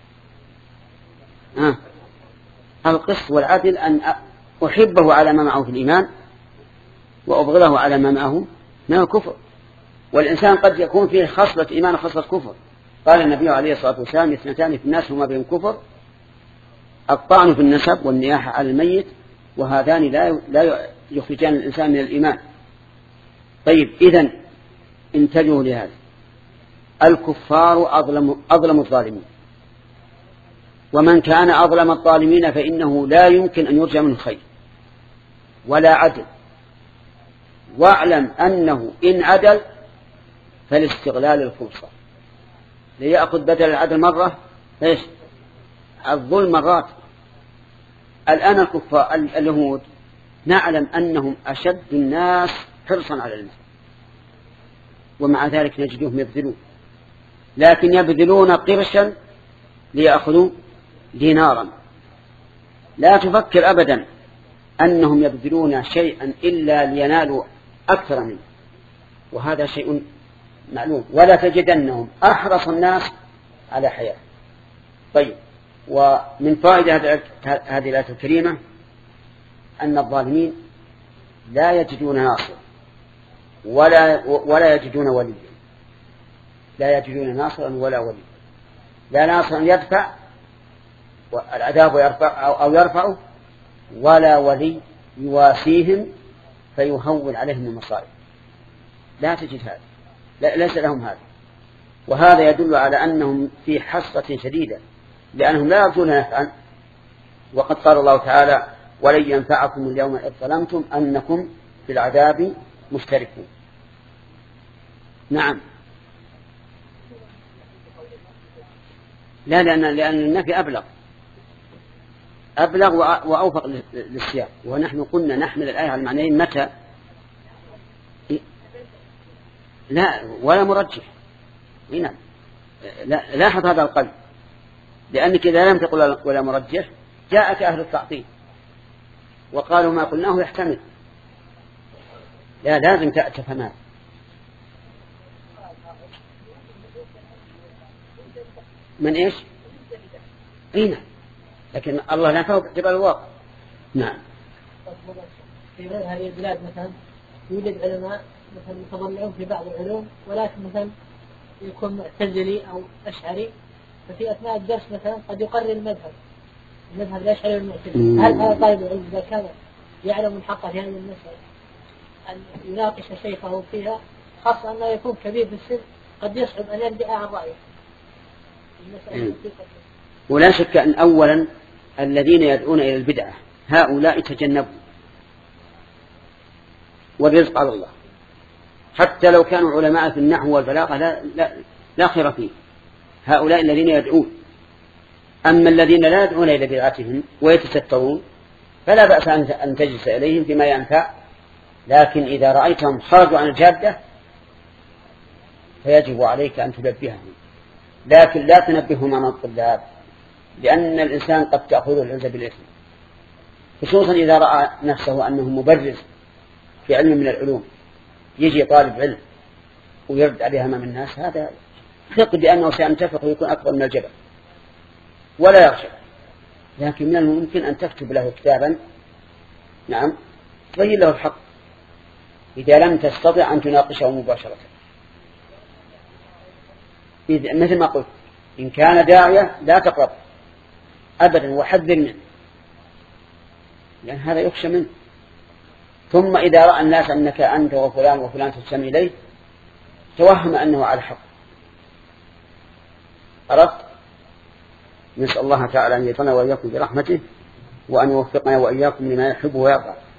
آه. القسط والعدل أن أحبه على ما معه في الإيمان وأبغضه على ما معه من الكفر. والإنسان قد يكون فيه خصلة إيمان وخصلة كفر. قال النبي عليه الصلاة والسلام: اثنتان في الناس هما بهم كفر، الطعن في النسب والنياحة على الميت، وهذان لا لا يخرجان الإنسان من الإيمان. طيب، إذن انتبهوا لهذا، الكفار أظلم, أظلم الظالمين، ومن كان أظلم الظالمين فإنه لا يمكن أن يرجى منه خير ولا عدل. واعلم أنه إن عدل فالاستغلال الفرصة، ليأخذ بدل العدل مرة إيش؟ الظلم مرات. الآن الكفار اليهود نعلم أنهم أشد الناس حرصا على المال، ومع ذلك نجدهم يبذلون، لكن يبذلون قرشا ليأخذوا دينارا. لا تفكر أبدا أنهم يبذلون شيئا إلا لينالوا أكثر منه، وهذا شيء معلوم. ولا تجدنهم أحرص الناس على حياة. طيب، ومن فائدة هذه الآية الكريمة أن الظالمين لا يجدون ناصر ولا ولا يجدون وليا، لا يجدون ناصرا ولا وليا، لا ناصرا يدفع العذاب ويرفع أو يرفعه، ولا ولي يواسيهم فيهون عليهم المصائب. لا تجد هذا، لا ليس لهم هذا. وهذا يدل على أنهم في حسرة شديدة، لأنهم لا يرجون نفعا. وقد قال الله تعالى: ولن ينفعكم اليوم إذ ظلمتم أنكم في العذاب مشتركون. نعم، لا لأن, لأن النفي أبلغ أبلغ وأوفق للسياق. ونحن قلنا نحمل الآية على المعنيين متى؟ لا ولا مرجح. هنا لا، لاحظ هذا القلب، لأنك إذا لم تقل ولا مرجح جاءك أهل التعطيل وقالوا ما قلناه يحتمل. لا، لازم تفهم هذا. من إيش؟ أي نعم، لكن الله لا فوق جبل الواقع. نعم. في غير هذه البلاد مثلا يوجد علماء مثلا متضلعون في بعض العلوم، ولكن مثلا يكون معتزلي أو أشعري، ففي أثناء الدرس مثلا قد يقرر المذهب المذهب الأشعري والمعتزلي. هل هذا طالب العلم إذا كان يعلم الحق في هذه المسألة أن يناقش شيخه فيها، خاصة أنه يكون كبير في السن قد يصعب أن يبدأ عن رأيه المسألة؟ ولا شك أن أولا الذين يدعون إلى البدعة هؤلاء تجنبوا، والرزق على الله، حتى لو كانوا علماء في النحو والبلاغة لا, لا, لا خير فيه. هؤلاء الذين يدعون. أما الذين لا يدعون إلى بدعتهم ويتسترون فلا بأس أن تجلس إليهم فيما ينفع، لكن إذا رأيتهم خرجوا عن الجادة فيجب عليك أن تنبههم، لكن لا تنبههم عن الطلاب، لأن الإنسان قد تأخذ العزة بالإثم، خصوصا إذا رأى نفسه أنه مبرز في علم من العلوم، يجي طالب علم ويرد عليها أمام الناس، هذا ثق بأنه سينتفق ويكون أكبر من الجبل ولا يخشى. لكن من الممكن أن تكتب له كتابا نعم تبين له الحق إذا لم تستطع أن تناقشه مباشرة. مثل ما قلت، إن كان داعية لا تقرب أبدا وحذر منه، لأن هذا يخشى منه. ثم إذا رأى الناس أنك أنت وفلان وفلان تستمع إليه توهم أنه على الحق. أردت نسأل الله تعالى أن يطلنا وإياكم برحمته، وأن يوفقنا وإياكم لما يحب ويرضى.